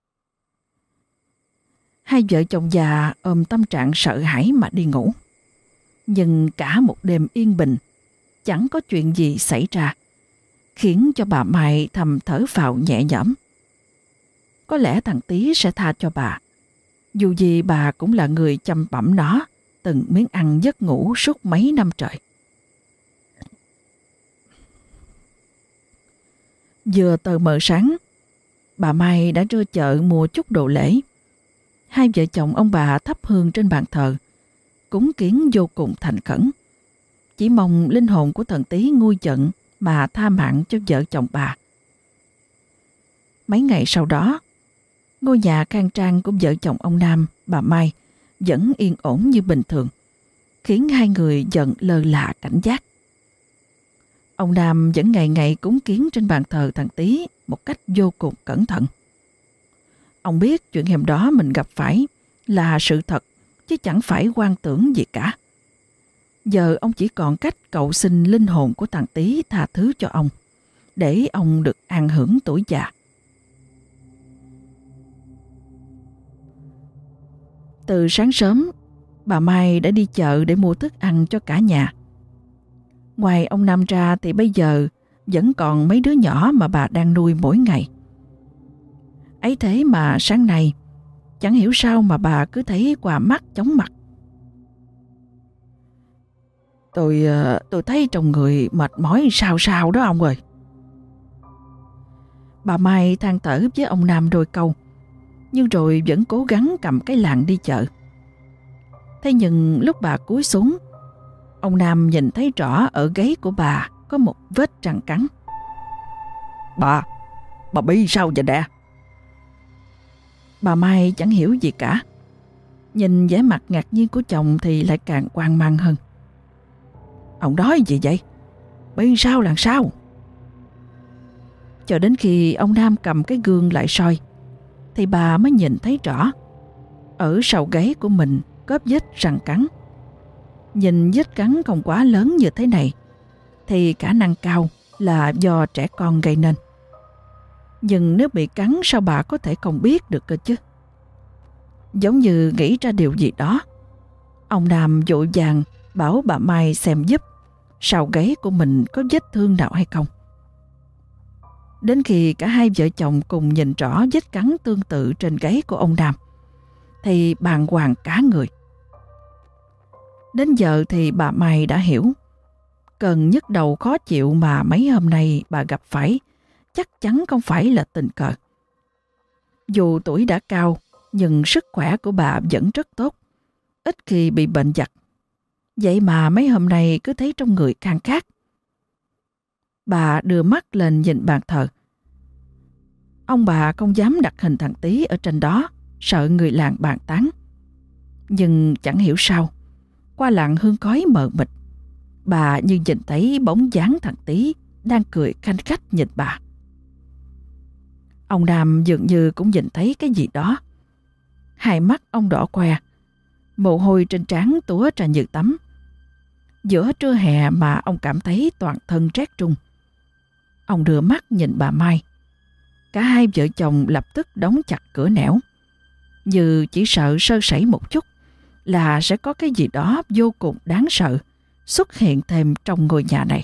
Hai vợ chồng già ôm tâm trạng sợ hãi mà đi ngủ. Nhưng cả một đêm yên bình, chẳng có chuyện gì xảy ra, khiến cho bà Mai thầm thở phào nhẹ nhõm. Có lẽ thằng Tý sẽ tha cho bà, dù gì bà cũng là người chăm bẵm nó từng miếng ăn giấc ngủ suốt mấy năm trời. Vừa tờ mờ sáng, bà Mai đã ra chợ mua chút đồ lễ. Hai vợ chồng ông bà thắp hương trên bàn thờ, cúng kiến vô cùng thành khẩn, chỉ mong linh hồn của thần Tý nguôi giận mà tha mạng cho vợ chồng bà. Mấy ngày sau đó, ngôi nhà khang trang của vợ chồng ông Nam, bà Mai vẫn yên ổn như bình thường, khiến hai người dần lơ là cảnh giác. Ông Nam vẫn ngày ngày cúng kiến trên bàn thờ thằng Tý một cách vô cùng cẩn thận. Ông biết chuyện hôm đó mình gặp phải là sự thật, chứ chẳng phải hoang tưởng gì cả. Giờ ông chỉ còn cách cầu xin linh hồn của thằng Tý tha thứ cho ông, để ông được an hưởng tuổi già. Từ sáng sớm, bà Mai đã đi chợ để mua thức ăn cho cả nhà. Ngoài ông Nam ra thì bây giờ vẫn còn mấy đứa nhỏ mà bà đang nuôi mỗi ngày. Ấy thế mà sáng nay, chẳng hiểu sao mà bà cứ thấy qua mắt chóng mặt. Tôi thấy trong người mệt mỏi sao sao đó ông ơi. Bà Mai than thở với ông Nam đôi câu, nhưng rồi vẫn cố gắng cầm cái lạng đi chợ. Thế nhưng lúc bà cúi xuống, ông Nam nhìn thấy rõ ở gáy của bà có một vết răng cắn. Bà bị sao vậy nè? Bà Mai chẳng hiểu gì cả. Nhìn vẻ mặt ngạc nhiên của chồng thì lại càng hoang mang hơn. Ông nói gì vậy? Bị sao làm sao? Cho đến khi ông Nam cầm cái gương lại soi thì bà mới nhìn thấy rõ. Ở sau gáy của mình có vết răng cắn. Nhìn vết cắn không quá lớn như thế này thì khả năng cao là do trẻ con gây nên. Nhưng nếu bị cắn sao bà có thể không biết được cơ chứ? Giống như nghĩ ra điều gì đó, ông Nam vội vàng bảo bà Mai xem giúp sau gáy của mình có vết thương nào hay không. Đến khi cả hai vợ chồng cùng nhìn rõ vết cắn tương tự trên gáy của ông Nam thì bàng hoàng cả người. Đến giờ thì bà Mai đã hiểu cơn nhức đầu khó chịu mà mấy hôm nay bà gặp phải chắc chắn không phải là tình cờ. Dù tuổi đã cao nhưng sức khỏe của bà vẫn rất tốt, ít khi bị bệnh vặt. Vậy mà mấy hôm nay cứ thấy trong người khan khát. Bà đưa mắt lên nhìn bàn thờ. Ông bà không dám đặt hình thằng Tý ở trên đó, sợ người làng bàn tán. Nhưng chẳng hiểu sao, qua làn hương khói mờ mịt, bà như nhìn thấy bóng dáng thằng Tý đang cười khanh khách nhìn bà. Ông Nam dường như cũng nhìn thấy cái gì đó. Hai mắt ông đỏ que, mồ hôi trên trán túa ra như tắm. Giữa trưa hè mà ông cảm thấy toàn thân rét run. Ông đưa mắt nhìn bà Mai. Cả hai vợ chồng lập tức đóng chặt cửa nẻo, như chỉ sợ sơ sẩy một chút là sẽ có cái gì đó vô cùng đáng sợ xuất hiện thêm trong ngôi nhà này.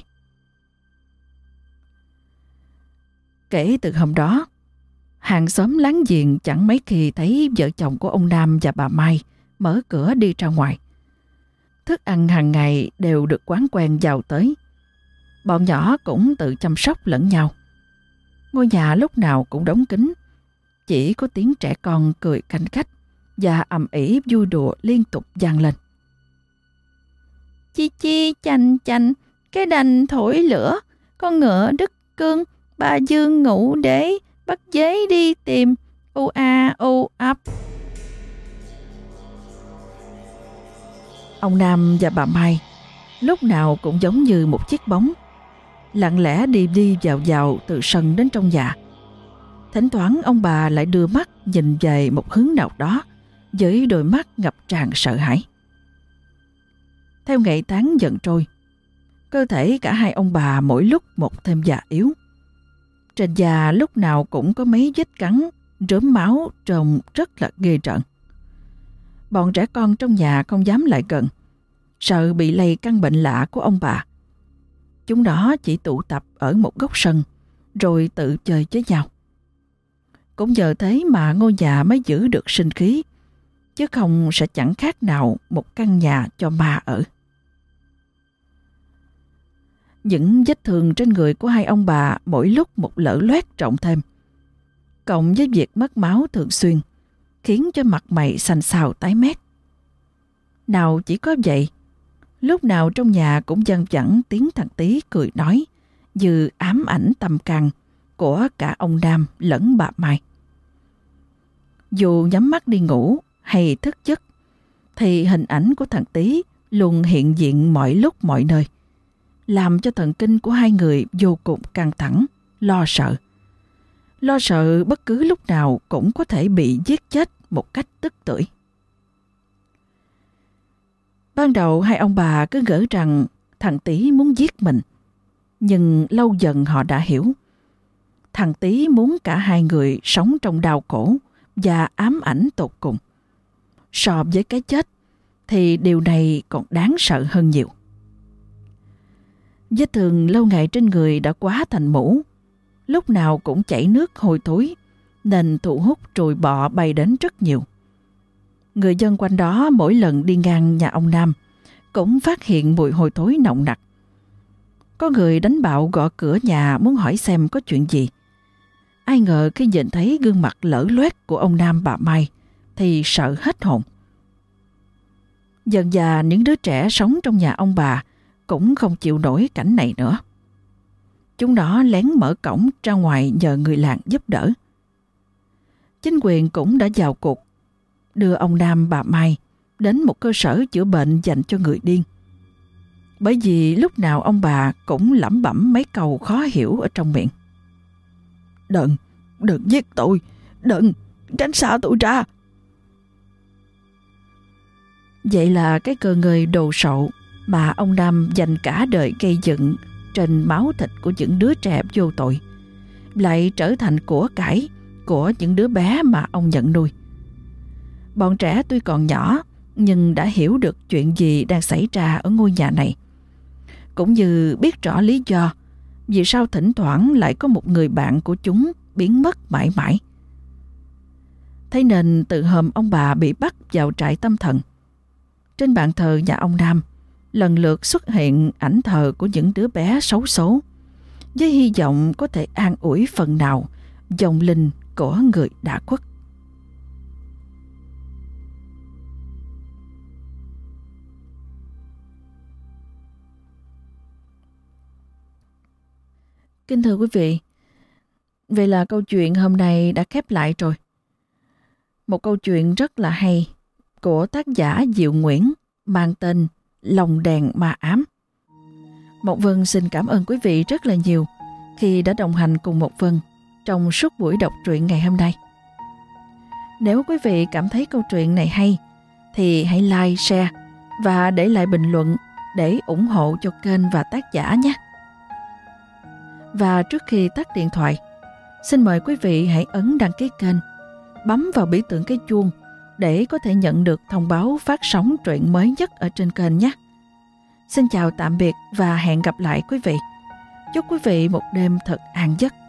Kể từ hôm đó, hàng xóm láng giềng chẳng mấy khi thấy vợ chồng của ông Nam và bà Mai mở cửa đi ra ngoài. Thức ăn hàng ngày đều được quán quen giao tới. Bọn nhỏ cũng tự chăm sóc lẫn nhau. Ngôi nhà lúc nào cũng đóng kín, chỉ có tiếng trẻ con cười khanh khách và ầm ĩ vui đùa liên tục vang lên. Chi chi chành chành, cái đành thổi lửa, con ngựa đứt cương, bà Dương ngủ để bắt dế đi tìm, u a u ấp. Ông Nam và bà Mai lúc nào cũng giống như một chiếc bóng, lặng lẽ đi đi vào vào từ sân đến trong nhà. Thỉnh thoảng ông bà lại đưa mắt nhìn về một hướng nào đó với đôi mắt ngập tràn sợ hãi. Theo ngày tháng dần trôi, cơ thể cả hai ông bà mỗi lúc một thêm già yếu. Trên da lúc nào cũng có mấy vết cắn, rớm máu trông rất là ghê rợn. Bọn trẻ con trong nhà không dám lại gần, sợ bị lây căn bệnh lạ của ông bà. Chúng đó chỉ tụ tập ở một góc sân, rồi tự chơi với nhau. Cũng nhờ thế mà ngôi nhà mới giữ được sinh khí, chứ không sẽ chẳng khác nào một căn nhà cho ma ở. Những vết thương trên người của hai ông bà mỗi lúc một lở loét trọng thêm, cộng với việc mất máu thường xuyên, khiến cho mặt mày xanh xao tái mét. Nào chỉ có vậy, lúc nào trong nhà cũng văng vẳng tiếng thằng Tý cười nói, như ám ảnh tâm can của cả ông Nam lẫn bà Mai. Dù nhắm mắt đi ngủ hay thức giấc, thì hình ảnh của thằng Tý luôn hiện diện mọi lúc mọi nơi, làm cho thần kinh của hai người vô cùng căng thẳng, lo sợ. Lo sợ bất cứ lúc nào cũng có thể bị giết chết một cách tức tưởi. Ban đầu hai ông bà cứ ngỡ rằng thằng Tý muốn giết mình, nhưng lâu dần họ đã hiểu. Thằng Tý muốn cả hai người sống trong đau khổ và ám ảnh tột cùng. So với cái chết thì điều này còn đáng sợ hơn nhiều. Vết thương lâu ngày trên người đã quá thành mũ, lúc nào cũng chảy nước hôi thối, nên thu hút ruồi bọ bay đến rất nhiều. Người dân quanh đó mỗi lần đi ngang nhà ông Nam cũng phát hiện mùi hôi thối nồng nặc. Có người đánh bạo gõ cửa nhà muốn hỏi xem có chuyện gì. Ai ngờ khi nhìn thấy gương mặt lở loét của ông Nam bà Mai thì sợ hết hồn. Dần dà những đứa trẻ sống trong nhà ông bà cũng không chịu nổi cảnh này nữa. Chúng nó lén mở cổng ra ngoài nhờ người làng giúp đỡ. Chính quyền cũng đã vào cuộc, đưa ông Nam bà Mai đến một cơ sở chữa bệnh dành cho người điên. Bởi vì lúc nào ông bà cũng lẩm bẩm mấy câu khó hiểu ở trong miệng. Đừng giết tôi, đừng, tránh xa tôi ra. Vậy là cái cơ ngơi đồ sộ mà ông Nam dành cả đời gây dựng trên máu thịt của những đứa trẻ vô tội lại trở thành của cải của những đứa bé mà ông nhận nuôi. Bọn trẻ tuy còn nhỏ nhưng đã hiểu được chuyện gì đang xảy ra ở ngôi nhà này, cũng như biết rõ lý do vì sao thỉnh thoảng lại có một người bạn của chúng biến mất mãi mãi. Thế nên từ hôm ông bà bị bắt vào trại tâm thần, trên bàn thờ nhà ông Nam lần lượt xuất hiện ảnh thờ của những đứa bé xấu số, với hy vọng có thể an ủi phần nào vong linh của người đã khuất. Kính thưa quý vị, vậy là câu chuyện hôm nay đã khép lại rồi. Một câu chuyện rất là hay của tác giả Diệu Nguyễn mang tên Lồng đèn ma ám. Mộc Vân xin cảm ơn quý vị rất là nhiều khi đã đồng hành cùng Mộc Vân trong suốt buổi đọc truyện ngày hôm nay. Nếu quý vị cảm thấy câu chuyện này hay thì hãy like, share và để lại bình luận để ủng hộ cho kênh và tác giả nhé. Và trước khi tắt điện thoại, xin mời quý vị hãy ấn đăng ký kênh, bấm vào biểu tượng cái chuông để có thể nhận được thông báo phát sóng truyện mới nhất ở trên kênh nhé. Xin chào tạm biệt và hẹn gặp lại quý vị. Chúc quý vị một đêm thật an giấc.